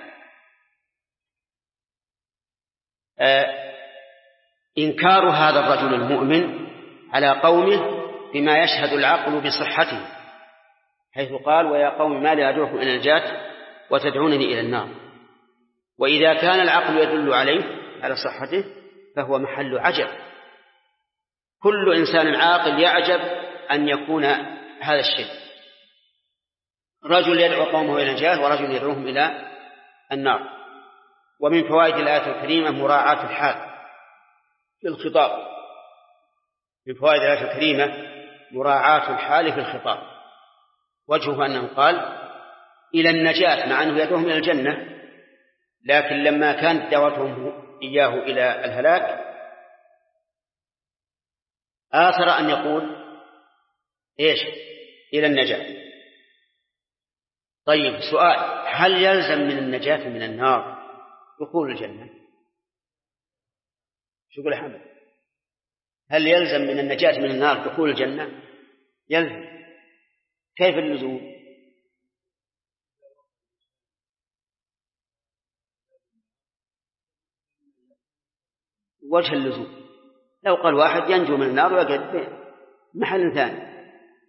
إنكار هذا الرجل المؤمن على قومه بما يشهد العقل بصحته، حيث قال ويا قوم ما لي أدعوكم إلى النجاة وتدعونني إلى النار. وإذا كان العقل يدل على صحته فهو محل عجب. كل إنسان عاقل يعجب أن يكون هذا الشيء، رجل يدعو قومه إلى النجاة ورجل يدعوهم إلى النار. ومن فوائد الآية الكريمة مراعاة الحال في الخطاب. من فوائد الآية الكريمة مراعاة الحال في الخطاب. وجهه أنه قال إلى النجاة مع أنه يدعوهم إلى الجنة، لكن لما كانت دعوتهم إياه إلى الهلاك آثر أن يقول إيش؟ إلى النجاة. طيب سؤال، هل يلزم من النجاة من النار دخول الجنة؟ شو يقول حمد؟ هل يلزم من النجاة من النار دخول الجنة؟ يلزم. كيف اللزوم؟ وجه اللزوم لو قال واحد ينجو من النار ويقعد محل ثاني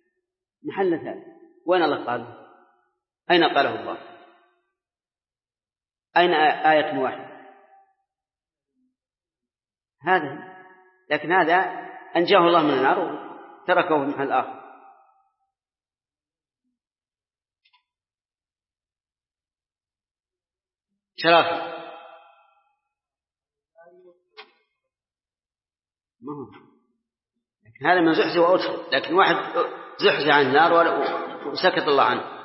وين الله قال؟ أين قاله الله؟ أين آية واحدة؟ هذا. لكن هذا أنجاه الله من النار وتركه في محل آخر. شرافي ما هو، لكن هذا من زحزح وأدخل. لكن واحد زحزح عن النار وسكت الله عنه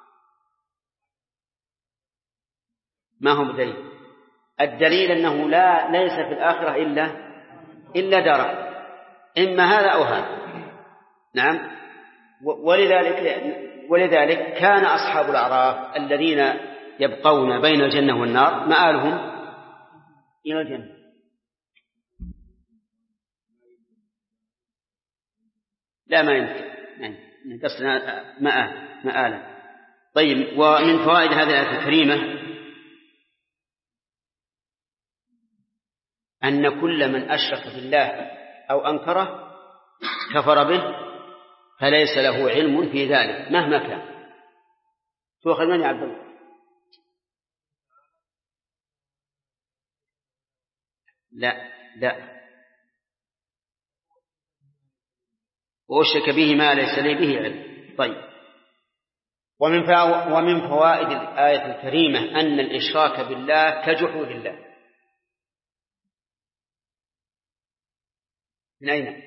ما هو بدليل. الدليل أنه ليس في الآخرة إلا دار، إما هذا أو هذا. نعم. ولذلك كان أصحاب الأعراف الذين يبقون بين الجنة والنار مآلهم إلى الجنة. لا ما يمكن قصدنا مآلا. طيب، ومن فوائد هذه الآية الكريمة أن كل من أشرك بالله أو أنكره كفر به، فليس له علم في ذلك مهما كان. تؤخذ من يا عبد الله؟ لا وأشرك به ما ليس لي به علم. طيب، ومن فوائد الآية الكريمة أن الإشراك بالله كجحود الله. من أين؟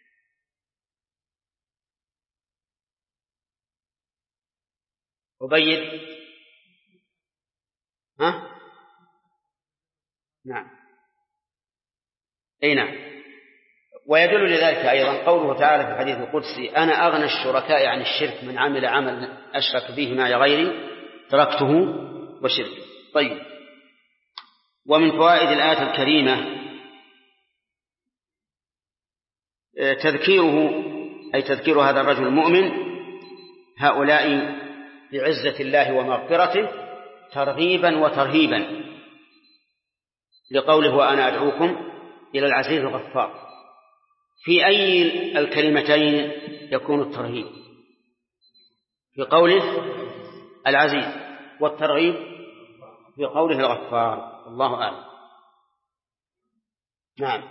أبيد. نعم. أي نعم. ويدل لذلك أيضا قوله تعالى في الحديث القدسي أنا أغنى الشركاء عن الشرك من عمل عمل أشرك به معي غيري تركته وشركه. طيب، ومن فوائد الآية الكريمة تذكيره، أي تذكير هذا الرجل المؤمن هؤلاء بعزة الله ومغفرته ترغيبا وترهيبا، لقوله وأنا أدعوكم إلى العزيز الغفار. في أي الكلمتين يكون الترهيب؟ في قوله العزيز، والترغيب في قوله الغفار. الله أعلم. نعم.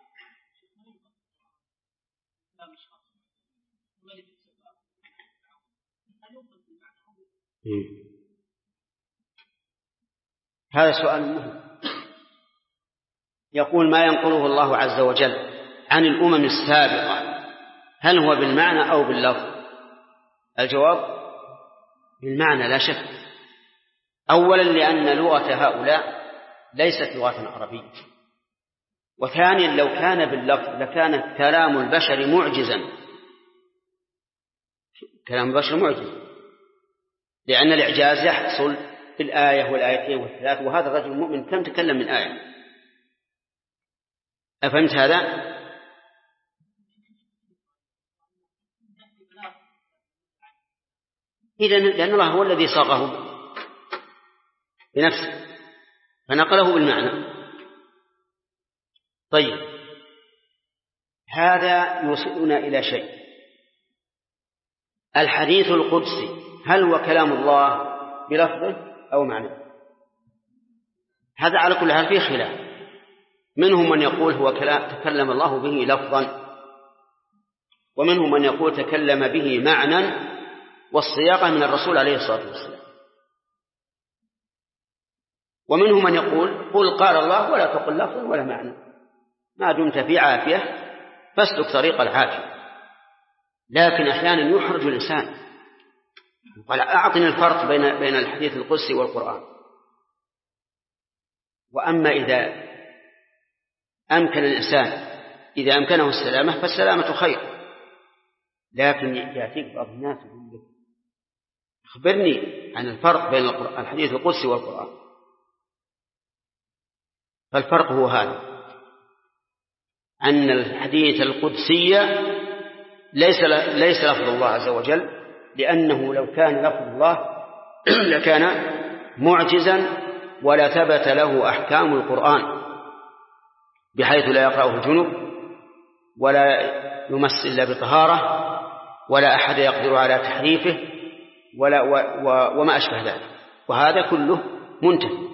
هذا سؤال مهم. يقول ما ينقله الله عز وجل عن الأمم السابقة هل هو بالمعنى أو باللفظ؟ الجواب بالمعنى لا شك. أولا لأن لغة هؤلاء ليست لغة عربية، وثانيا لو كان باللفظ لكان كلام البشر معجزا، كلام البشر معجز، لأن الإعجاز يحصل في الآية والآيتين والثلاث، وهذا الرجل المؤمن كم تكلم من آية. أفهمت هذا؟ إذن لأن الله هو الذي صاغه بنفسه فنقله بالمعنى. طيب، هذا يوصلنا إلى شيء. الحديث القدسي هل هو كلام الله بلفظه أو معنى؟ هذا على كل حال فيه خلاف. منهم من يقول هو تكلم الله به لفظا، ومنهم من يقول تكلم به معنى، والصياغة من الرسول عليه الصلاة والسلام. ومنهم من يقول قل قال الله ولا تقل لفظا ولا معنى، ما دمت في عافية فاسلك طريق العافية. لكن أحيانا يحرج الإنسان، قال أعطني الفرق بين الحديث القدسي والقرآن. وأما إذا أمكن الإنسان، إذا أمكنه السلامة فالسلامة خير. لكن يأتيك بعض الناس يقول لك أخبرني عن الفرق بين الحديث القدسي والقرآن. فالفرق هو هذا، أن الحديث القدسي ليس لفظ الله عز وجل، لأنه لو كان لفظ الله لكان معجزا ولا ثبت له أحكام القرآن، بحيث لا يقرأه الجنب ولا يمس إلا بطهارة ولا أحد يقدر على تحريفه وما أشبه ذلك، وهذا كله منتهي.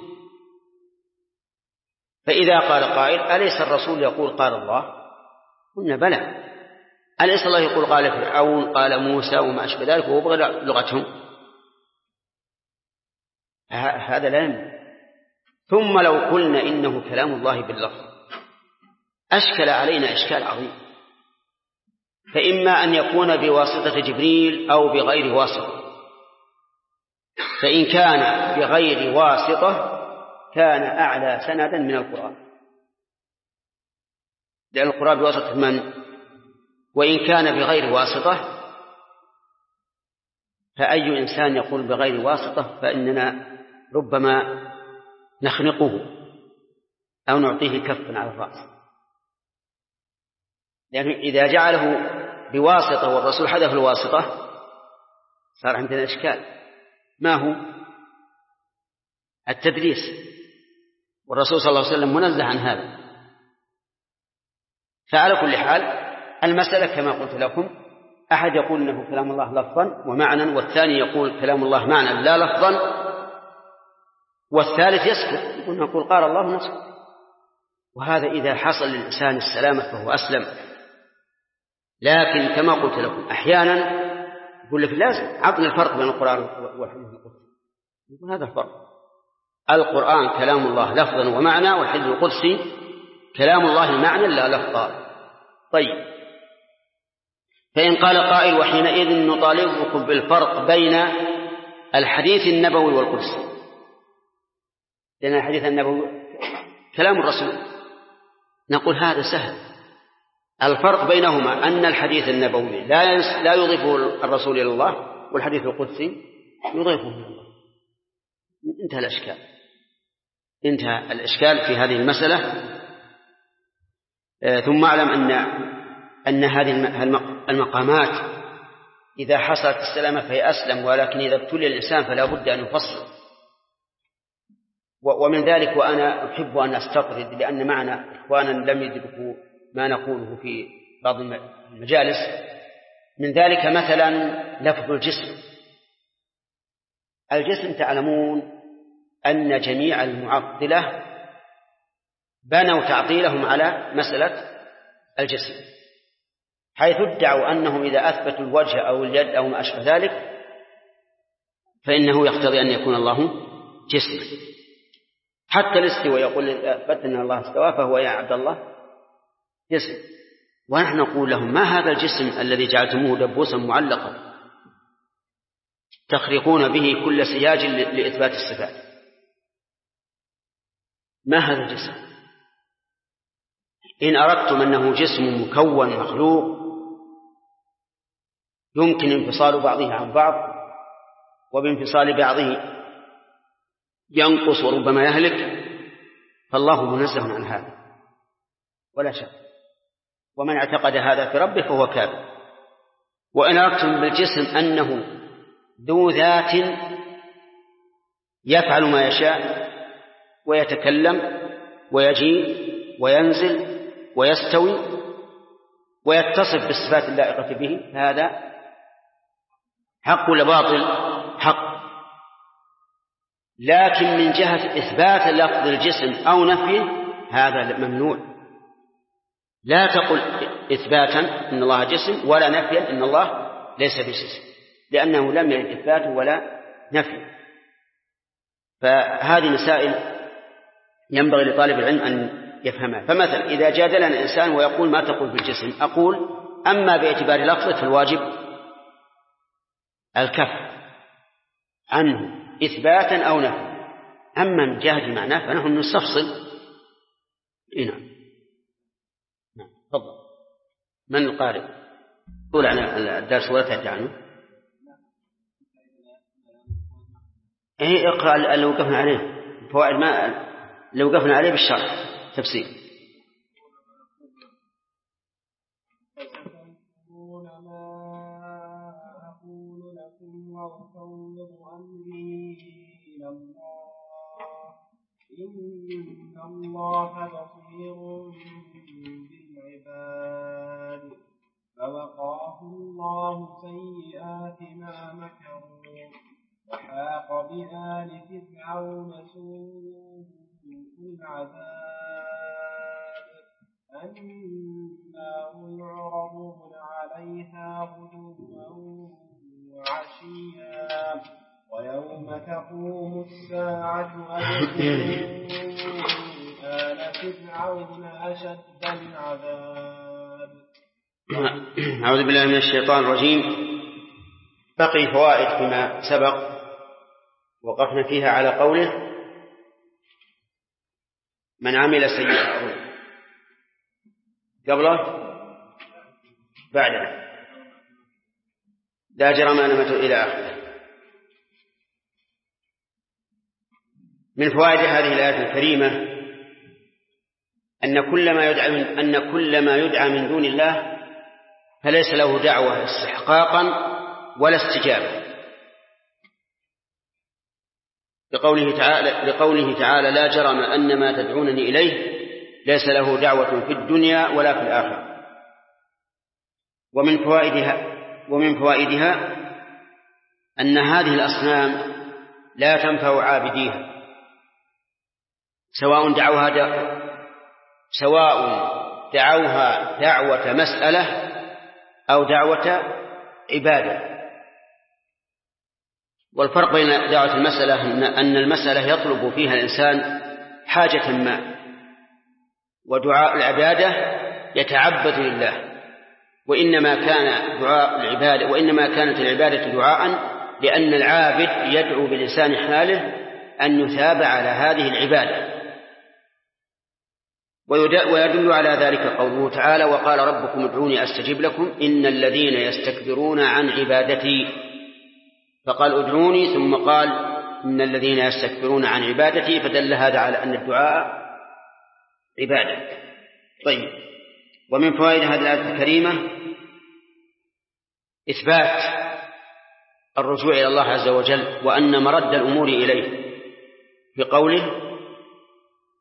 فإذا قال قائل أليس الرسول يقول قال الله؟ قلنا بلى. أليس الله يقول قال فرعون قال موسى وما أشبه ذلك وهو بغير لغتهم؟ هذا لا يمكن. ثم لو قلنا إنه كلام الله باللفظ أشكل علينا إشكال عظيم، فإما أن يكون بواسطة جبريل أو بغير واسطة. فإن كان بغير واسطة كان أعلى سندا من القرآن، لأن القرآن بواسطة من؟ وإن كان بغير واسطة فأي إنسان يقول بغير واسطة فإننا ربما نخنقه أو نعطيه كفا على الرأس، لأنه إذا جعله بواسطة والرسول حذف الواسطة صار عندنا إشكال. ما هو؟ التدليس، والرسول صلى الله عليه وسلم منزه عن هذا. فعلى كل حال المسألة كما قلت لكم، أحد يقول إنه كلام الله لفظا ومعنى، والثاني يقول كلام الله معنى لا لفظا، والثالث يسكت يقول نقول قال الله نسكت. وهذا إذا حصل للإنسان السلامة فهو أسلم. لكن كما قلت لكم أحيانا يقول لك لازم عطنا الفرق بين القرآن والحديث القدسي. يقول هذا الفرق، القرآن كلام الله لفظا ومعنى، والحديث القدسي كلام الله معنى لا لفظا. طيب، فإن قال قائل وحينئذ نطالبكم بالفرق بين الحديث النبوي والقدسي، لأن الحديث النبوي كلام الرسول، نقول هذا سهل. الفرق بينهما أن الحديث النبوي لا يضيفه الرسول إلى الله، والحديث القدسي يضيفه إلى الله. انتهى الإشكال في هذه المسألة. ثم أعلم أن هذه المقامات إذا حصلت السلامة فهي أسلم، ولكن إذا ابتلي الإنسان فلا بد أن يفصل، ومن ذلك، وأنا أحب أن أستطرد لأن معنا إخوانا لم يدركوا ما نقوله في بعض المجالس، من ذلك مثلا لفظ الجسم. الجسم تعلمون أن جميع المعطلة بنوا تعطيلهم على مسألة الجسم، حيث ادعوا أنهم إذا أثبتوا الوجه أو اليد أو ما أشبه ذلك فإنه يقتضي أن يكون الله جسم. حتى الاستواء يقول أثبت أن الله استوى فهو يا عبد الله جسم، ونحن نقول لهم ما هذا الجسم الذي جعلتموه دبوسا معلقا تخرقون به كل سياج لإثبات الصفات؟ ما هذا الجسم؟ إن أردتم أنه جسم مكون مخلوق يمكن انفصال بعضه عن بعض، وبانفصال بعضه ينقص وربما يهلك، فالله منزه عن هذا ولا شك، ومن اعتقد هذا في ربه فهو كافر. وإن أردتم بالجسم أنه ذو ذات يفعل ما يشاء ويتكلم ويجيء وينزل ويستوي ويتصف بالصفات اللائقة به، هذا حق ولا باطل؟ حق. لكن من جهة إثبات لفظ الجسم أو نفيه هذا ممنوع. لا تقل إثباتا إن الله جسم ولا نفيا إن الله ليس بجسم، لأنه لم يرد إثباته ولا نفي. فهذه مسائل ينبغي لطالب العلم أن يفهمها. فمثلا إذا جادلنا الإنسان ويقول ما تقول بالجسم، أقول أما باعتبار لفظه فالواجب الكف عنه إثباتا أو نفيا، أما من جهة معناه فنحن نستفصل. نعم. تفضل. من القارئ؟ قول عن الدرس ولا تهدى عنه. اقرأ اللي وقفنا عليه فوائد، ما اللي وقفنا عليه بالشرح تفسير.
فتذكرون ما أقول لكم وأفوض أمري إلى الله إن الله بصير بالعباد. فوقاه الله سيئات ما مكروا وحاق بآل فرعون سوء العذاب. النار يعرضون عليها غدوا وعشيا ويوم تقوم الساعة أدخلوا آل فرعون أشد العذاب.
أعوذ بالله من الشيطان الرجيم. بقي فوائد فيما سبق وقفنا فيها على قوله من عمل سيئة قبله بعده لا جرم أنمته إلى آخره. من فوائد هذه الآية الكريمة أن كل ما يدعى من دون الله فليس له دعوة استحقاقا ولا استجابة، لقوله تعالى لا جرم أن ما تدعونني إليه ليس له دعوة في الدنيا ولا في الآخرة. ومن فوائدها أن هذه الأصنام لا تنفع عابديها، سواء دعوها دعوة مسألة أو دعوة عبادة. والفرق بين دعوة المسألة أن المسألة يطلب فيها الإنسان حاجة ما، ودعاء العبادة يتعبد لله. وإنما كانت العبادة دعاء لأن العابد يدعو بلسان حاله أن يثاب على هذه العبادة. ويدل على ذلك قوله تعالى وقال ربكم ادعوني أستجب لكم إن الذين يستكبرون عن عبادتي، فقال ادعوني ثم قال إن الذين يستكبرون عن عبادتي، فدل هذا على أن الدعاء عبادة. طيب. ومن فوائد هذه الآية الكريمة إثبات الرجوع إلى الله عز وجل وأن مرد الأمور إليه بقوله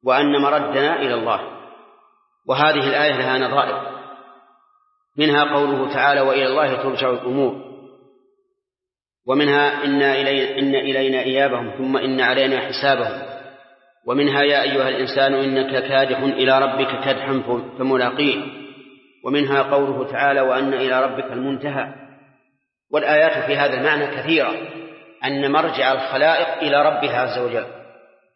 وأن مردنا إلى الله. وهذه الآية لها نظائر، منها قوله تعالى وإلى الله ترجع الأمور، ومنها إن إلينا إيابهم ثم إن علينا حسابهم، ومنها يا أيها الإنسان إنك كادح إلى ربك كدحا فملاقيه، ومنها قوله تعالى وأن إلى ربك المنتهى. والآيات في هذا المعنى كثيرة، أن مرجع الخلائق إلى ربها عز وجل.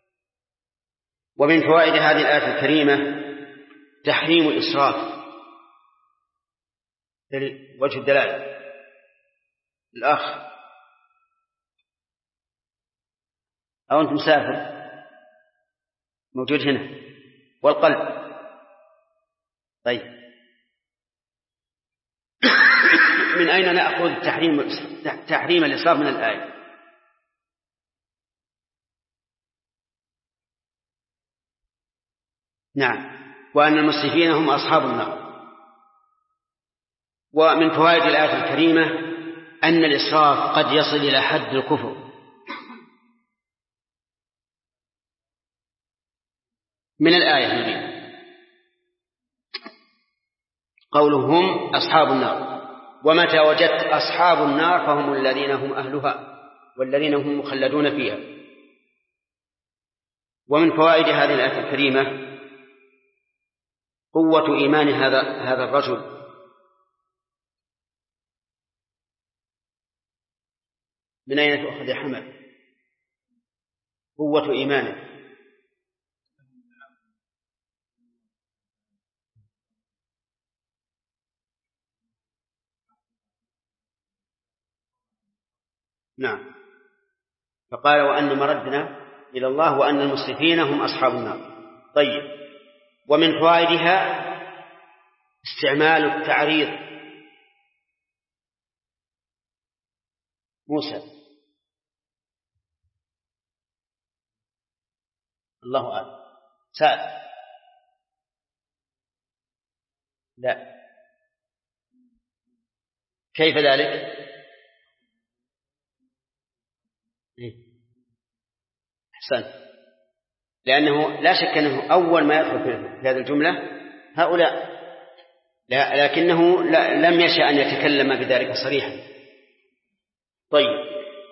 ومن فوائد هذه الآية الكريمة تحريم الإسراف. وجه الدلالة الأخ أو أنت مسافر موجود هنا والقلب. طيب من أين نأخذ تحريم الإسراف من الآية؟ نعم، وأن المسرفين هم أصحاب النار. ومن فوائد الآية الكريمة أن الإسراف قد يصل إلى حد الكفر. من الآية نبي قولهم أصحاب النار، ومتى وجدت أصحاب النار فهم الذين هم أهلها والذين هم مخلدون فيها. ومن فوائد هذه الآية الكريمة قوة إيمان هذا الرجل من أين تؤخذ يا حمد قوة إيمانه؟ نعم، فقال وأن مردنا إلى الله وأن المسرفين هم أصحاب النار. طيب، ومن فوائدها استعمال التعريض. موسى الله أعلم. سأل لا، كيف ذلك؟ أحسنت، لأنه لا شك أنه أول ما يدخل في هذه الجملة هؤلاء، لكنه لم يشأ أن يتكلم بذلك صريحا. طيب،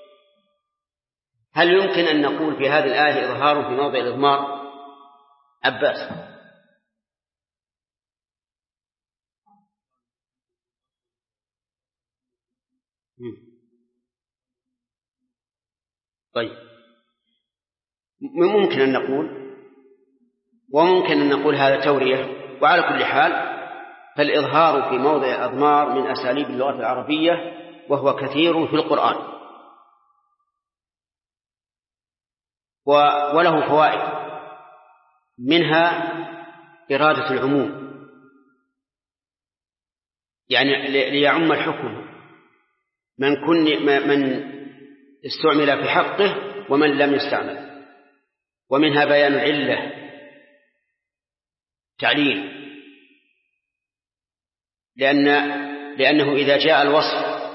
هل يمكن أن نقول في هذه الآية إظهار في موضع الإضمار؟ عباس. طيب، ممكن أن نقول، وممكن أن نقول هذا تورية. وعلى كل حال فالإظهار في موضع الأضمار من أساليب اللغة العربية، وهو كثير في القرآن، وله فوائد، منها إرادة العموم، يعني ليعم الحكم من استعمل في حقه ومن لم يستعمل. ومنها بيان العلة، تعليل، لأنه إذا جاء الوصف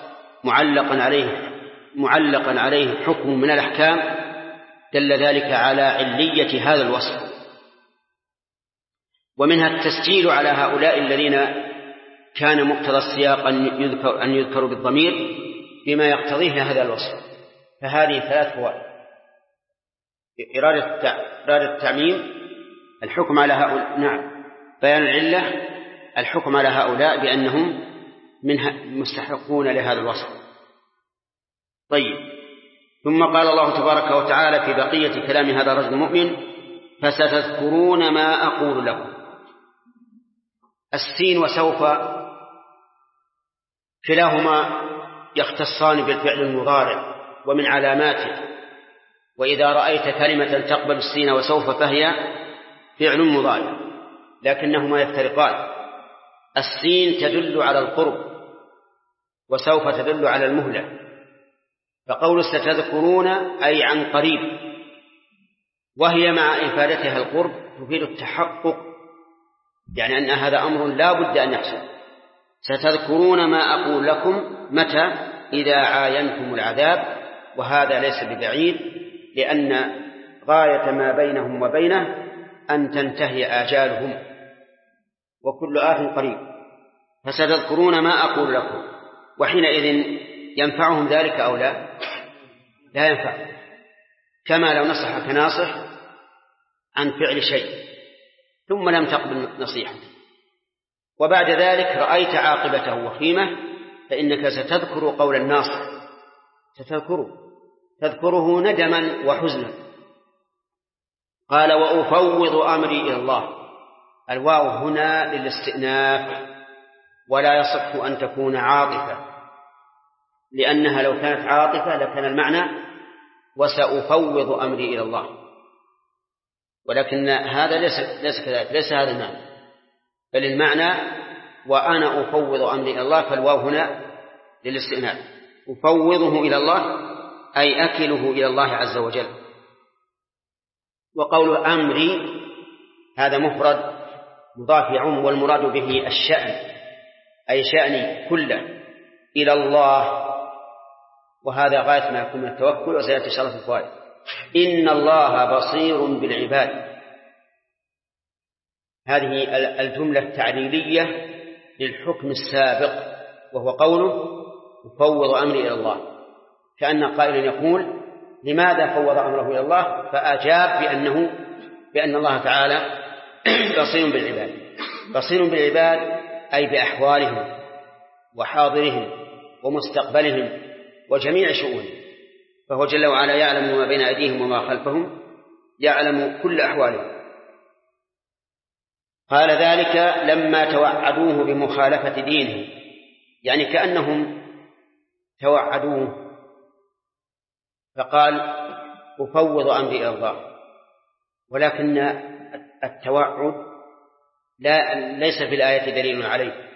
معلقا عليه حكم من الأحكام دل ذلك على علية هذا الوصف. ومنها التسجيل على هؤلاء الذين كان مقتضى السياق أن يذكروا بالضمير بما يقتضيه هذا الوصف. فهذه ثلاث فوائد: إرادة التعميم، الحكم على هؤلاء، نعم، بيان العلة، الحكم على هؤلاء بأنهم مستحقون لهذا الوصف. طيب، ثم قال الله تبارك وتعالى في بقية كلام هذا الرجل المؤمن: فستذكرون ما أقول لكم. السين وسوف كلاهما يختصان بالفعل المضارع ومن علاماته، وإذا رأيت كلمة تقبل السين وسوف فهي فعل مضارع، لكنهما يفترقان. السين تدل على القرب، وسوف تدل على المهلة. فقول ستذكرون أي عن قريب، وهي مع إفادتها القرب تفيد التحقق، يعني أن هذا أمر لا بد أن يحصل. ستذكرون ما أقول لكم متى؟ إذا عاينتم العذاب، وهذا ليس ببعيد، لأن غاية ما بينهم وبينه أن تنتهي آجالهم وكل آت قريب، فستذكرون ما أقول لكم. وحينئذ ينفعهم ذلك أو لا ينفع، كما لو نصحك ناصح عن فعل شيء ثم لم تقبل نصيحته وبعد ذلك رأيت عاقبته وخيمة، فإنك ستذكر قول الناصح، تذكره ندما وحزنا. قال وأفوض أمري إلى الله، الواو هنا للاستئناف ولا يصح أن تكون عاطفة، لأنها لو كانت عاطفة لكان المعنى وسأفوض أمري إلى الله، ولكن هذا ليس كذلك، ليس هذا المعنى، بل المعنى وأنا أفوض أمري إلى الله، فالواو هنا للاستئناف. أفوضه إلى الله أي أكله إلى الله عز وجل. وقول أمري هذا مفرد مضاف يعم، والمراد به الشأن، أي شأني كله إلى الله، وهذا غاية ما يكون من التوكل، وسيأتي شرف الفوائد. إن الله بصير بالعباد، هذه الجملة التعليلية للحكم السابق، وهو قوله أفوض أمري إلى الله، كأن قائل يقول لماذا فوض أمره إلى الله؟ فأجاب بأن الله تعالى بصير بالعباد. بصير بالعباد أي بأحوالهم وحاضرهم ومستقبلهم وجميع شؤونهم، فهو جل وعلا يعلم ما بين أيديهم وما خلفهم، يعلم كل أحوالهم. قال ذلك لما توعدوه بمخالفة دينه، يعني كأنهم توعدوه فقال أفوض أمري إلى الله، ولكن التوعد ليس في الآية دليل عليه،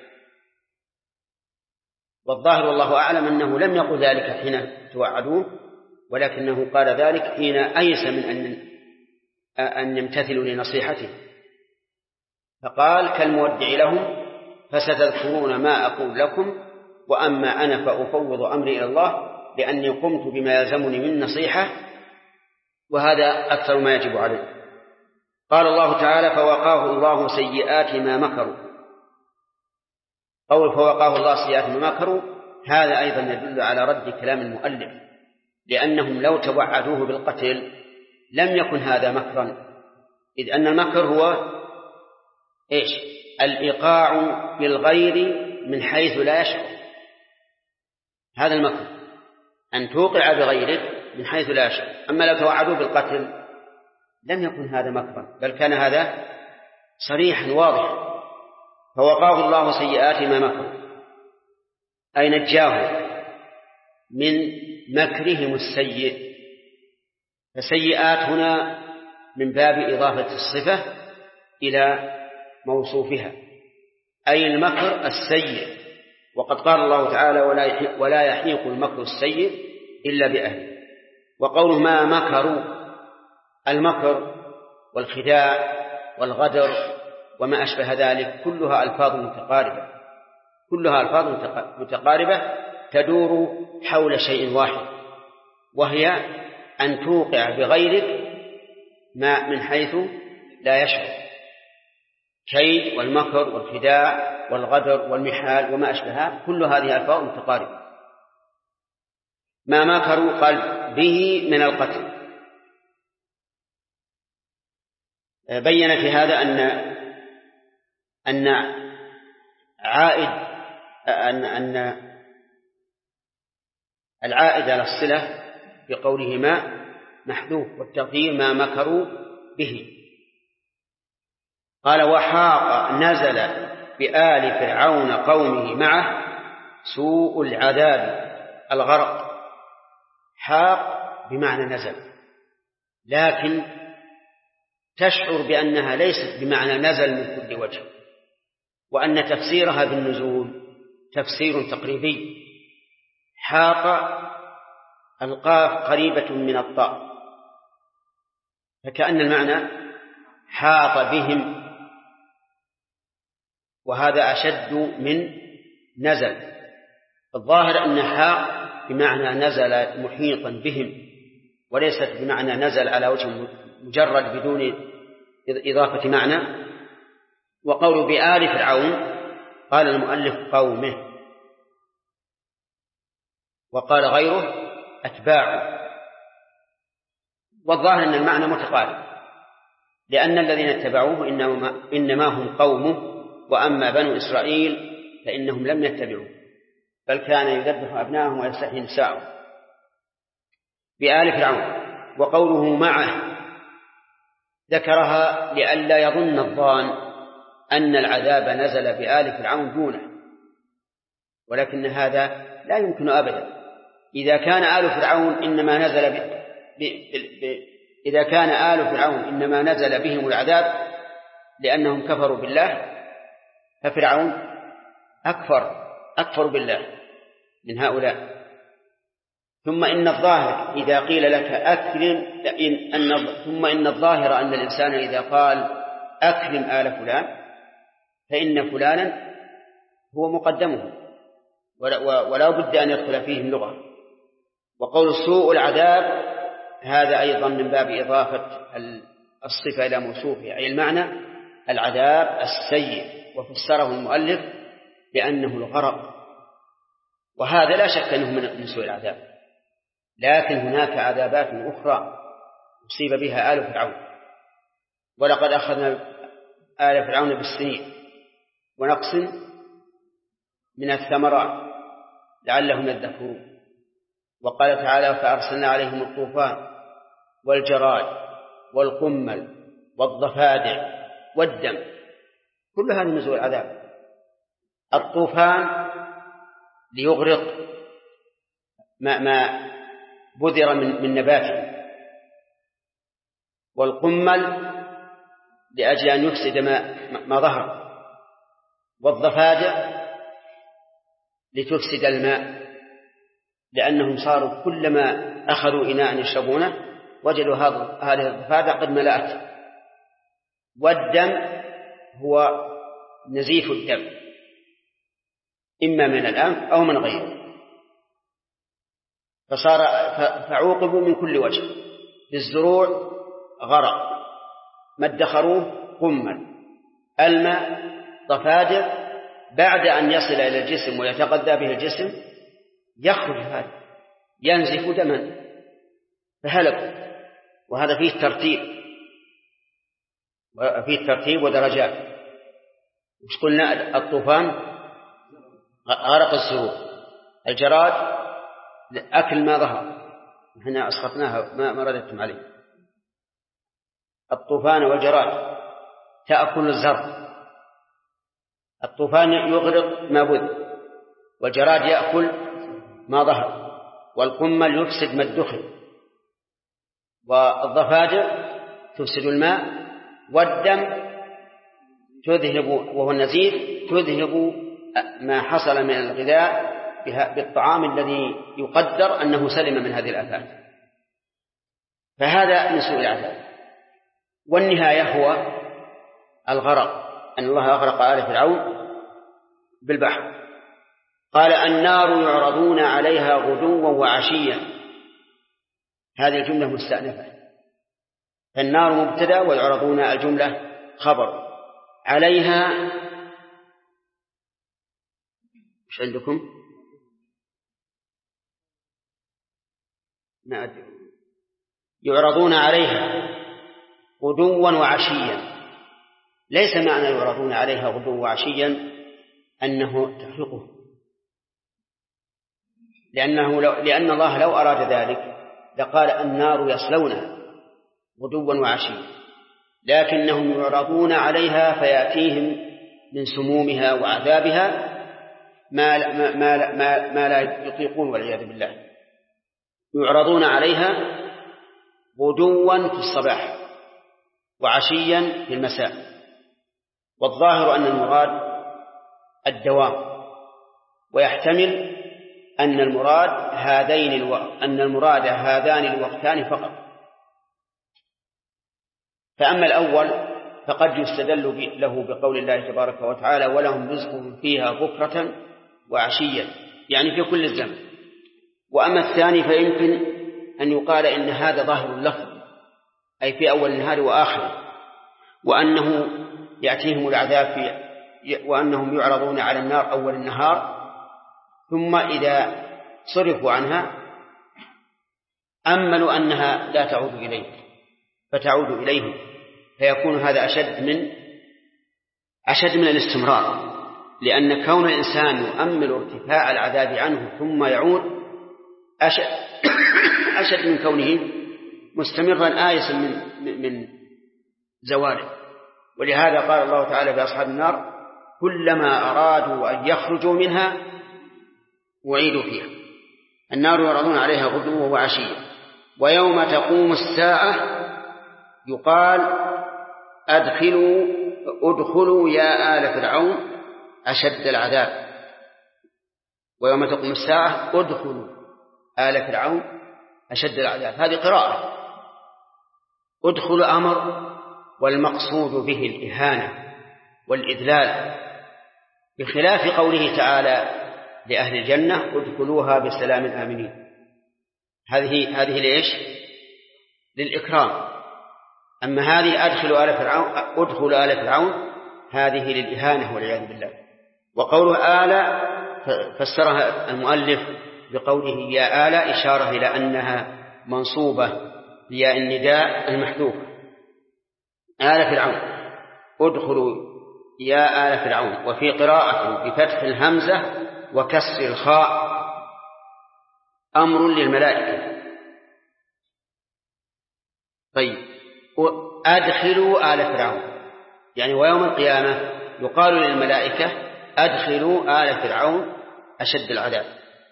والظاهر والله أعلم أنه لم يقل ذلك حين توعدوه، ولكنه قال ذلك حين أيس من أن يمتثلوا لنصيحته، فقال كالمودع لهم فستذكرون ما أقول لكم، وأما أنا فأفوض أمري إلى الله، لأني قمت بما يلزمني من نصيحة، وهذا أكثر ما يجب عليه. قال الله تعالى فوقاه الله سيئات ما مكروا. قول فوقاه الله سيئات ما مكروا هذا أيضا يدل على رد كلام المؤلف، لأنهم لو توعدوه بالقتل لم يكن هذا مكرا، إذ أن المكر هو الإيقاع بالغير من حيث لا يشعر، هذا المكر أن توقع بغيرك من حيث لا يشعر. أما لو توعدوه بالقتل لم يكن هذا مكرا، بل كان هذا صريحا واضحا. فوقاه الله سيئات ما مكروا أي نجاه من مكرهم السيء. فسيئات هنا من باب إضافة الصفة إلى موصوفها، أي المكر السيء، وقد قال الله تعالى ولا يحيق المكر السيء إلا بأهله. وقوله ما مكروا، المكر والخداع والغدر وما أشبه ذلك كلها ألفاظ متقاربة تدور حول شيء واحد، وهي أن توقع بغيرك ما من حيث لا يشعر. كيد والمكر والخداع والغدر والمحال وما أشبهها كل هذه ألفاظ متقاربة. ما مكروا قال به من القتل. بين في هذا أن العائد على الصلة بقوله ما محذوف، والتقدير ما مكروا به. قال وحاق نزل بآل فرعون قومه معه سوء العذاب الغرق. حاق بمعنى نزل، لكن تشعر بأنها ليست بمعنى نزل من كل وجه، وأن تفسيرها بالنزول تفسير تقريبي. حاق القاف قريبة من الطاء، فكأن المعنى حاط بهم، وهذا أشد من نزل. الظاهر أن حاق بمعنى نزل محيطا بهم، وليست بمعنى نزل على وجه مجرد بدون إضافة معنى. وقول بآل فرعون قال المؤلف قومه، وقال غيره أتباعه. والظاهر أن المعنى متقارب، لأن الذين اتبعوه إنما هم قومه، وأما بنو إسرائيل فإنهم لم يتبعوه، بل كان يذبح أبناءهم ويستحيي نساءهم. بآل فرعون. وقوله معه ذكرها لئلا يظن الظان أن العذاب نزل بآل فرعون دونه، ولكن هذا لا يمكن أبدا. إذا كان آل فرعون إنما نزل بهم العذاب لأنهم كفروا بالله، ففرعون أكفر بالله من هؤلاء. ثم إن الظاهر إذا قيل لك ثم إن الظاهر أن الإنسان إذا قال أكرم آل فلان فإن فلانا هو مقدمه، ولا بد أن يدخل فيهم لغة. وقول سوء العذاب هذا أيضا من باب إضافة الصفة إلى موصوفه، أي المعنى العذاب السيء، وفسره المؤلف بأنه الغرق، وهذا لا شك أنه من سوء العذاب. لكن هناك عذابات أخرى أصيب بها آل فرعون، ولقد أخذنا آل فرعون بالسنين ونقص من الثمرات لعلهم يذكرون. وقال تعالى فأرسلنا عليهم الطوفان والجراد والقمل والضفادع والدم، كل هذا من سوء العذاب. الطوفان ليغرق ما بذر من نباته، والقمل لأجل أن يفسد ما ظهر، والضفادع لتفسد الماء، لأنهم صاروا كلما أخذوا إناء يشربونه وجدوا هذه الضفادع قد ملأت. والدم هو نزيف الدم، إما من الأنف أو من غيره، فعوقبوا من كل وجه. بالزروع غرق، ما ادخروه قمل، الماء ضفادع، بعد أن يصل إلى الجسم ويتغذى به الجسم يخرج هذا ينزف دما فهلك. وهذا فيه ترتيب ودرجات. وش قلنا؟ الطوفان غرق الزروع، الجراد أكل ما ظهر، هنا أسقطناها ما رددتم عليه. الطوفان والجراد تأكل الزرع، الطوفان يغرق ما بذ، والجراد يأكل ما ظهر، والقمل يفسد ما ادخر، والضفادع تفسد الماء، والدم تذهب وهو النزيف تذهب ما حصل من الغذاء بالطعام الذي يقدر أنه سلم من هذه الآفات. فهذا من سوء العذاب. والنهاية هو الغرق، أن الله أغرق آل فرعون بالبحر. قال النار يعرضون عليها غدوا وعشيا، هذه الجملة مستأنفة، فالنار مبتدأ ويعرضون الجملة خبر. عليها مش عندكم؟ ما أدري. يعرضون عليها غدوا وعشيا، ليس معنى يعرضون عليها غدوا وعشيا أنه تحرقه، لأن الله لو أراد ذلك لقال النار يصلونها غدوا وعشيا، لكنهم يعرضون عليها فيأتيهم من سمومها وعذابها ما لا يطيقون والعياذ بالله. يعرضون عليها غدوا في الصباح وعشيا في المساء. والظاهر أن المراد الدوام، ويحتمل أن المراد هذان الوقتان فقط. فأما الأول فقد يستدل له بقول الله تبارك وتعالى ولهم رزقهم فيها بكرة وعشيا، يعني في كل الزمن. وأما الثاني فيمكن أن يقال إن هذا ظاهر اللفظ، أي في أول النهار وآخره، وأنه يأتيهم العذاب وأنهم يعرضون على النار أول النهار، ثم إذا صرفوا عنها أملوا أنها لا تعود إليه فتعود إليهم، فيكون هذا أشد من الاستمرار، لأن كون الإنسان يؤمل ارتفاع العذاب عنه ثم يعود أشد من كونه مستمرا آيسا من زواله. ولهذا قال الله تعالى بأصحاب النار: كلما أرادوا أن يخرجوا منها أعيدوا فيها. النار يعرضون عليها غدوا وعشيا. ويوم تقوم الساعة يقال: ادخلوا يا آل فرعون أشد العذاب. ويوم تقوم الساعة ادخلوا آل فرعون أشد العذاب. هذه قراءة. ادخل أمر، والمقصود به الإهانة والإذلال، بخلاف قوله تعالى لأهل الجنة: ادخلوها بسلام آمنين. هذه ليش؟ للإكرام. أما هذه ادخلوا آل فرعون هذه للإهانة والعياذ بالله. وقوله آل فسرها المؤلف بقوله يا آل، إشارة إلى أنها منصوبة لياء النداء المحذوف. آل فرعون، ادخلوا يا آل فرعون. وفي قراءة بفتح الهمزة وكسر الخاء أمر للملائكة. طيب، أدخلوا آل فرعون، يعني ويوم القيامة يقال للملائكة: أدخلوا آل فرعون أشد العذاب.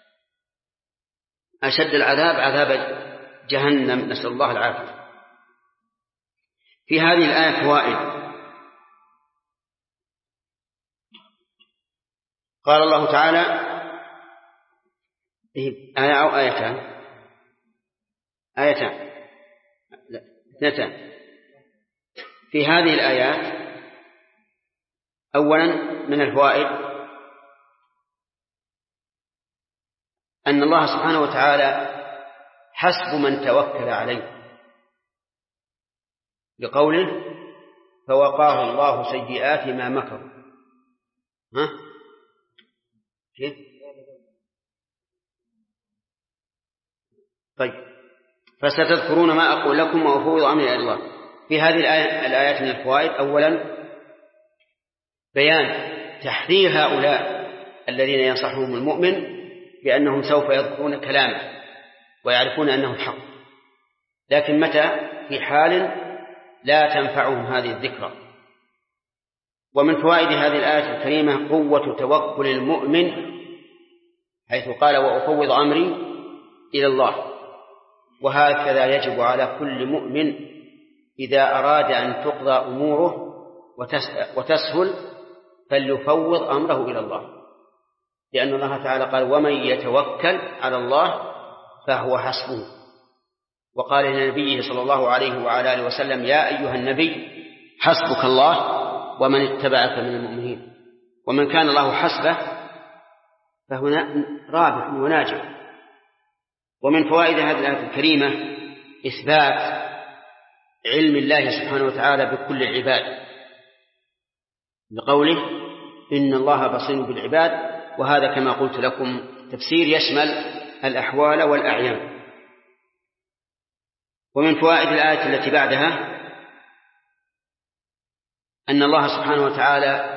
أشد العذاب عذاب جهنم، نسأل الله العافية. في هذه الآية فوائد. قال الله تعالى: آية أو آيتان؟ آيتان، لا، اثنتان. في هذه الآيات أولا من الفوائد أن الله سبحانه وتعالى حسب من توكل عليه، بقوله: فوقاه الله سيئات ما مكروا. كيف؟ طيب، فستذكرون ما أقول لكم وأفوض أمري إلى الله. في هذه الآيات من الفوائد أولا بيان تحذير هؤلاء الذين ينصحهم المؤمن بأنهم سوف يذكرون كلامه ويعرفون أنه الحق، لكن متى؟ في حال لا تنفعهم هذه الذكرى. ومن فوائد هذه الآية الكريمة قوة توكل المؤمن، حيث قال: وأفوض أمري إلى الله. وهكذا يجب على كل مؤمن إذا أراد أن تقضى أموره وتسهل فليفوض أمره إلى الله، لأن الله تعالى قال: ومن يتوكل على الله فهو حسبه. وقال لنبيه صلى الله عليه وعلى آله وسلم: يا أيها النبي حسبك الله ومن اتبعك من المؤمنين. ومن كان الله حسبه فهو رابح وناجح. ومن فوائد هذه الآية الكريمة إثبات علم الله سبحانه وتعالى بكل العباد، بقوله: إن الله بصير بالعباد. وهذا كما قلت لكم تفسير يشمل الأحوال والأعيان. ومن فوائد الآية التي بعدها أن الله سبحانه وتعالى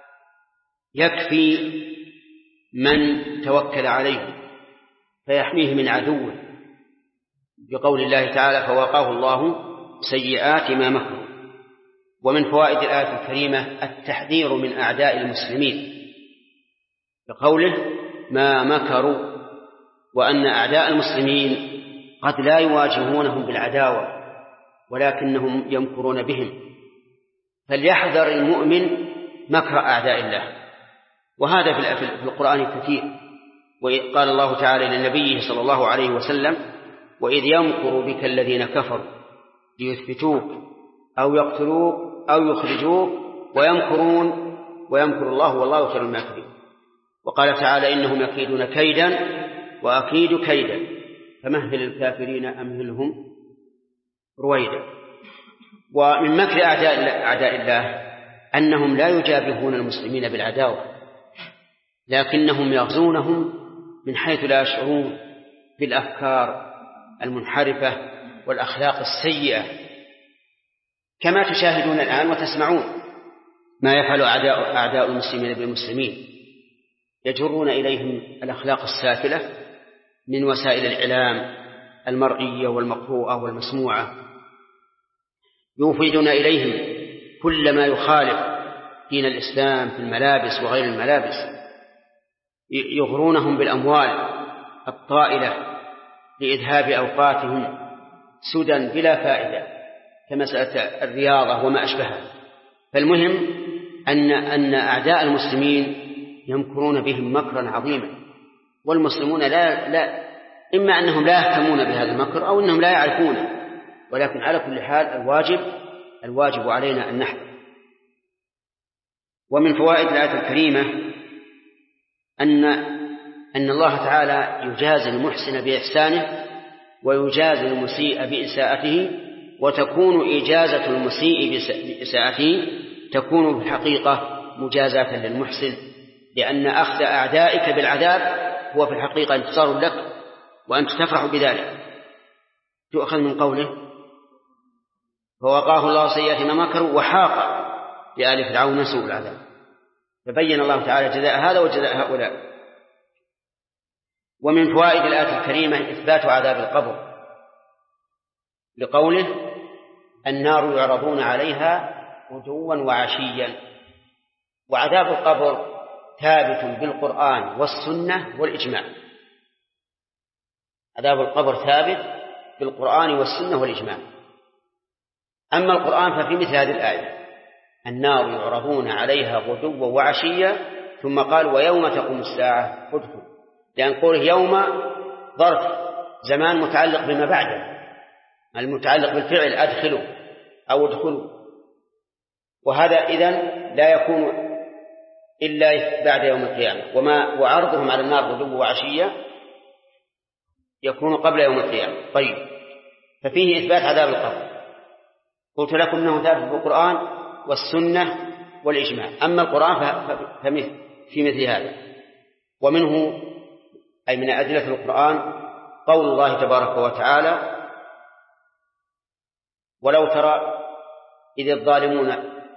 يكفي من توكل عليه فيحميه من عدوه، بقول الله تعالى: فوقاه الله سيئات ما مكروا. ومن فوائد الآية الكريمة التحذير من أعداء المسلمين، بقوله: ما مكروا، وأن أعداء المسلمين قد لا يواجهونهم بالعداوة ولكنهم يمكرون بهم، فليحذر المؤمن مكر أعداء الله. وهذا في القرآن كثير. وقال الله تعالى لنبيه صلى الله عليه وسلم: وإذ يمكر بك الذين كفروا ليثبتوك أو يقتلوك أو يخرجوك ويمكر الله والله خير الماكرين. وقال تعالى: إنهم يكيدون كيدا وأكيد كيدا فمهل الكافرين أمهلهم رويدا. ومن مكر أعداء الله أنهم لا يجابهون المسلمين بالعداوة، لكنهم يغزونهم من حيث لا يشعرون بالأفكار المنحرفة والأخلاق السيئة، كما تشاهدون الآن وتسمعون ما يفعل أعداء المسلمين بالمسلمين، يجرون إليهم الأخلاق السافلة من وسائل الإعلام المرئية والمقروءة والمسموعة، يوفدون إليهم كل ما يخالف دين الإسلام في الملابس وغير الملابس، يغرونهم بالأموال الطائلة لإذهاب أوقاتهم سدى بلا فائدة كمسألة الرياضة وما أشبهها. فالمهم أن أعداء المسلمين يمكرون بهم مكرا عظيما، والمسلمون إما أنهم لا يهتمون بهذا المكر أو أنهم لا يعرفونه، ولكن على كل حال الواجب علينا أن نحذر. ومن فوائد الآية الكريمة أن الله تعالى يجازي المحسن بإحسانه ويجازي المسيء بإساءته، وتكون إجازة المسيء بإساءته تكون في الحقيقة مجازاة للمحسن، لأن أخذ أعدائك بالعذاب هو في الحقيقة انتصار لك وأنت تفرح بذلك. تؤخذ من قوله فوقاه الله سيئات ما مكروا وحاق بآل فرعون سوء العذاب، فبين الله تعالى جزاء هذا وجزاء هؤلاء. ومن فوائد الآية الكريمة إثبات عذاب القبر، لقوله النار يعرضون عليها غدوا وعشيا، وعذاب القبر ثابت بالقرآن والسنة والإجماع. عذاب القبر ثابت بالقرآن والسنة والإجماع. أما القرآن ففي مثل هذه الآية النار يعرضون عليها غدوا وعشيا، ثم قال ويوم تقوم الساعة ادخلوا، لأن قوله يوم ظرف زمان متعلق بما بعده، المتعلق بالفعل أدخلوا أو ادخلوا، وهذا إذن لا يكون إلا بعد يوم القيامة، وعرضهم على النار غدوا وعشيا يكون قبل يوم القيامة. طيب، ففيه إثبات عذاب القبر. قلت لكم أنه ثابت بالقرآن والسنة والإجماع، أما القرآن في مثل هذا. ومنه أي من أدلة القرآن قول الله تبارك وتعالى ولو ترى إذ الظالمون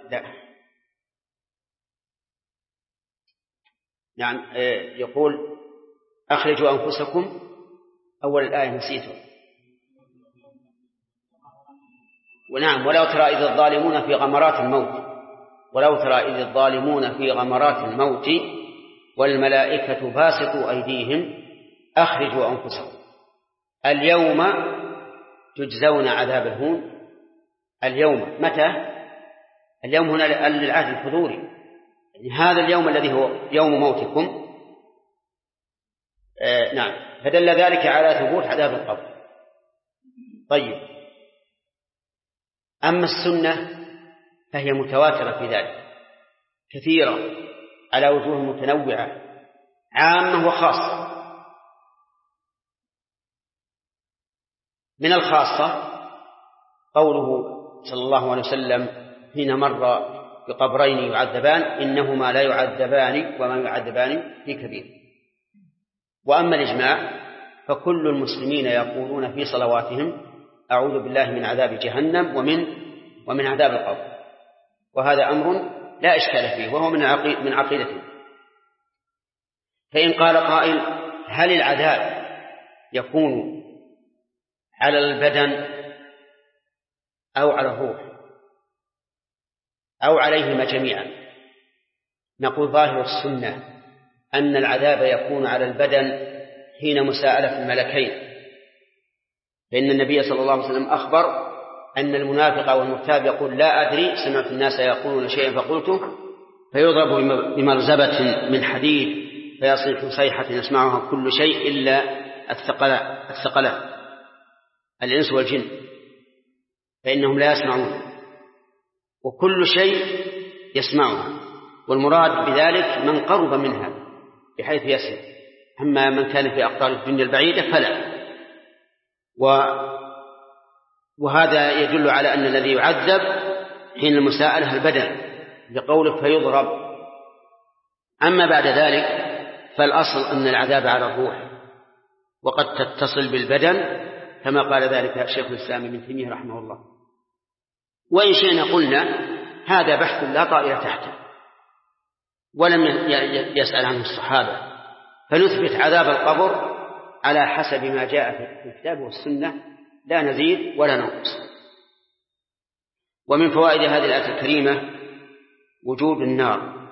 يقول أخرجوا أنفسكم، أول الآية نسيته. ونعم ولو ترى إذ الظالمون في غمرات الموت، ولو ترى إذ الظالمون في غمرات الموت والملائكة باسطوا أيديهم أخرجوا أنفسكم اليوم تجزون عذاب الهون. اليوم متى؟ اليوم هنا للعهد الحضوري، يعني هذا اليوم الذي هو يوم موتكم. نعم، فدل ذلك على ثبوت عذاب القبر. طيب، أما السنة فهي متواترة في ذلك كثيرة على وجوه متنوعة عامة وخاصة. من الخاصة قوله صلى الله عليه وسلم حين مر بقبرين يعذبان إنهما لا يعذبان وما يعذبان في كبير. وأما الإجماع فكل المسلمين يقولون في صلواتهم أعوذ بالله من عذاب جهنم ومن عذاب القبر، وهذا أمر لا إشكال فيه وهو من عقيدته. فإن قال قائل هل العذاب يكون على البدن أو على الروح أو عليهما جميعا؟ نقول ظاهر السنة أن العذاب يكون على البدن حين مساءلة الملكين، فإن النبي صلى الله عليه وسلم أخبر أن المنافق والمرتاب يقول لا أدري سمعت الناس يقولون شيئا فقلته، فيضرب بمرزبة من حديد فيصيح صيحة يسمعها كل شيء إلا الثقلان الإنس والجن، فإنهم لا يسمعون وكل شيء يسمعها، والمراد بذلك من قرب منها بحيث يسمع، أما من كان في أقطار الدنيا البعيدة فلا. وهذا يدل على أن الذي يعذب حين المساءلة البدن بقوله فيضرب. أما بعد ذلك فالأصل أن العذاب على الروح، وقد تتصل بالبدن كما قال ذلك شيخ الإسلام ابن تيمية رحمه الله. وإن شئنا قلنا هذا بحث لا طائل تحته ولم يسأل عنه الصحابة، فنثبت عذاب القبر على حسب ما جاء في الكتاب والسنة، لا نزيد ولا ننقص. ومن فوائد هذه الآية الكريمة وجود النار،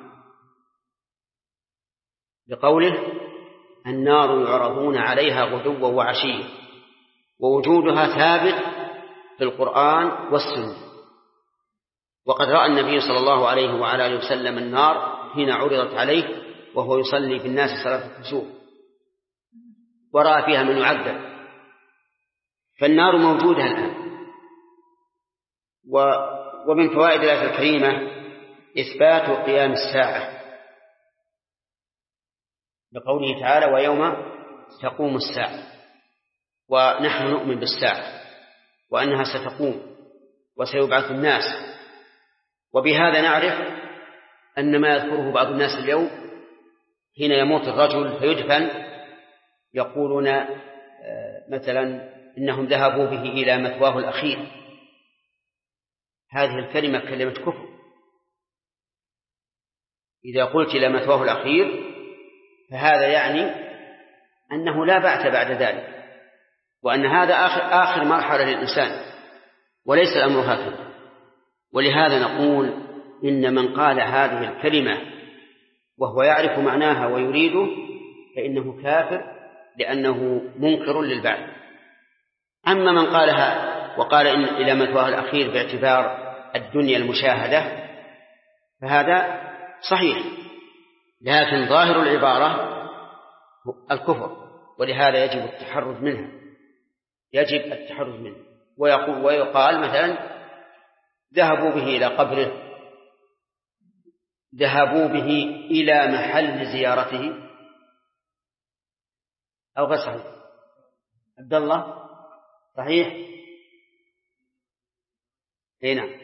بقوله النار يعرضون عليها غدوا وعشيا، ووجودها ثابت في القرآن والسنة. وقد رأى النبي صلى الله عليه وعلى آله وسلم النار حين عرضت عليه وهو يصلي بالناس صلاة الكسوف، ورأى فيها من يعذب، فالنار موجودة الآن. ومن فوائد الآية الكريمة إثبات قيام الساعة، بقوله تعالى ويوم تقوم الساعة، ونحن نؤمن بالساعة وأنها ستقوم وسيبعث الناس. وبهذا نعرف أن ما يذكره بعض الناس اليوم حين يموت الرجل فيدفن يقولون مثلا إنهم ذهبوا به إلى مثواه الأخير، هذه الكلمة كلمة كفر. إذا قلت إلى مثواه الأخير فهذا يعني أنه لا بعث بعد ذلك، وأن هذا آخر مرحلة للإنسان، وليس الأمر هكذا. ولهذا نقول إن من قال هذه الكلمة وهو يعرف معناها ويريده فإنه كافر، لأنه منكر للبعث. أما من قالها وقال إن إلى مثواه الأخير باعتبار الدنيا المشاهدة فهذا صحيح، لكن ظاهر العبارة الكفر، ولهذا يجب التحرز منها، يجب التحرز منه. ويقال مثلا ذهبوا به إلى قبره، ذهبوا به إلى محل زيارته، أو غير صحيح؟ عبد الله صحيح؟ أي نعم.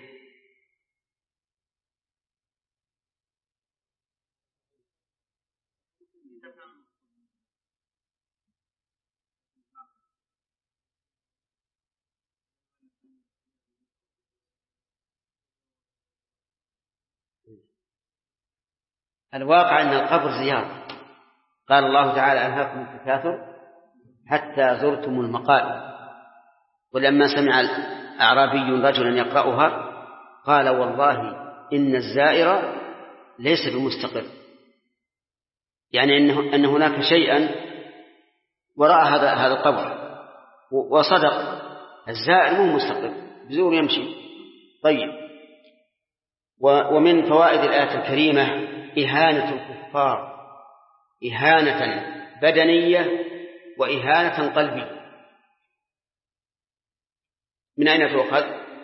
الواقع أن القبر زيارة، قال الله تعالى ألهاكم التكاثر حتى زرتم المقابر. ولما سمع أعرابي رجلا يقرأها قال والله إن الزائر ليس بمستقر، يعني أن هناك شيئا وراء هذا القبر. وصدق، الزائر مو مستقر، بزور يمشي. طيب، ومن فوائد الآية الكريمة إهانة الكفار، إهانة بدنية وإهانة قلبية. من أين تؤخذ؟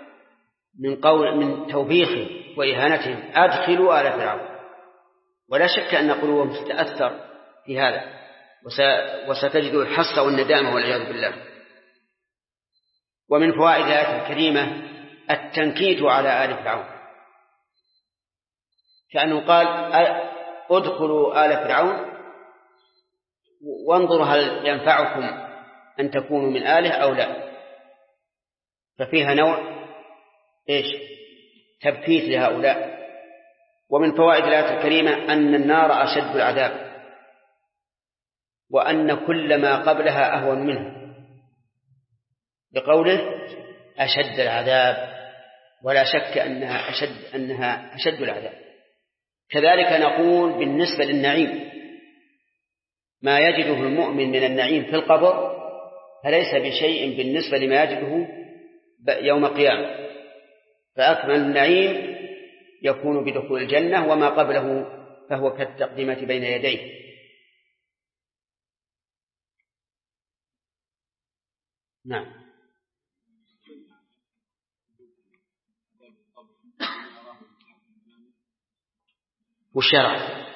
من توبيخهم وإهانتهم، أدخلوا آل فرعون. ولا شك أن قلوبهم تتأثر في هذا، وستجد الحسرة والندامة والعياذ بالله. ومن فوائد الآية الكريمة التنكيت على آل فرعون، كأنه قال ادخلوا آل فرعون وانظروا هل ينفعكم أن تكونوا من آله أو لا. ففيها نوع تبكيت لهؤلاء. ومن فوائد الآية الكريمة أن النار أشد العذاب، وأن كل ما قبلها أهون منه، بقوله أشد العذاب، ولا شك أنها أشد العذاب. كذلك نقول بالنسبة للنعيم، ما يجده المؤمن من النعيم في القبر فليس بشيء بالنسبة لما يجده يوم القيامة. فأكمل النعيم يكون بدخول الجنة، وما قبله فهو كالتقدمة بين يديه. نعم. والشرع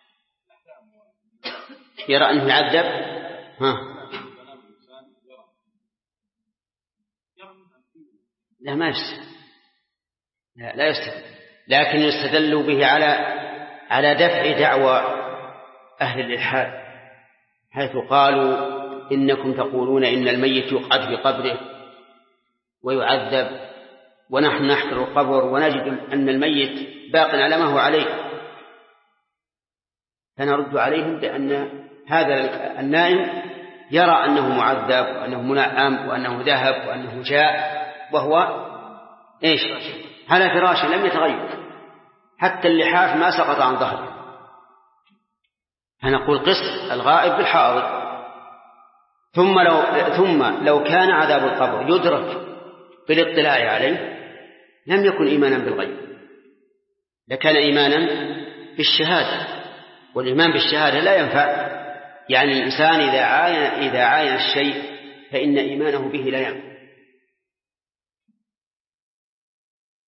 يرى أنه يعذب. لا ما يستدل، لا يستدل، لكن يستدل به على دفع دعوى أهل الإلحاد، حيث قالوا إنكم تقولون إن الميت يقعد في قبره ويعذب، ونحن نحفر القبر ونجد أن الميت باق على ما هو عليه، فنرد عليهم بأن هذا النائم يرى أنه معذب وأنه منعم وأنه ذهب وأنه جاء وهو إيش؟ على فراش لم يتغير، حتى اللحاف ما سقط عن ظهره. فنقول قس الغائب بالحاضر. ثم لو كان عذاب القبر يدرك بالاطلاع عليه لم يكن إيمانا بالغيب، لكان إيمانا بالشهادة، والإيمان بالشهادة لا ينفع. يعني الإنسان إذا عاين الشيء فإن إيمانه به لا ينفع.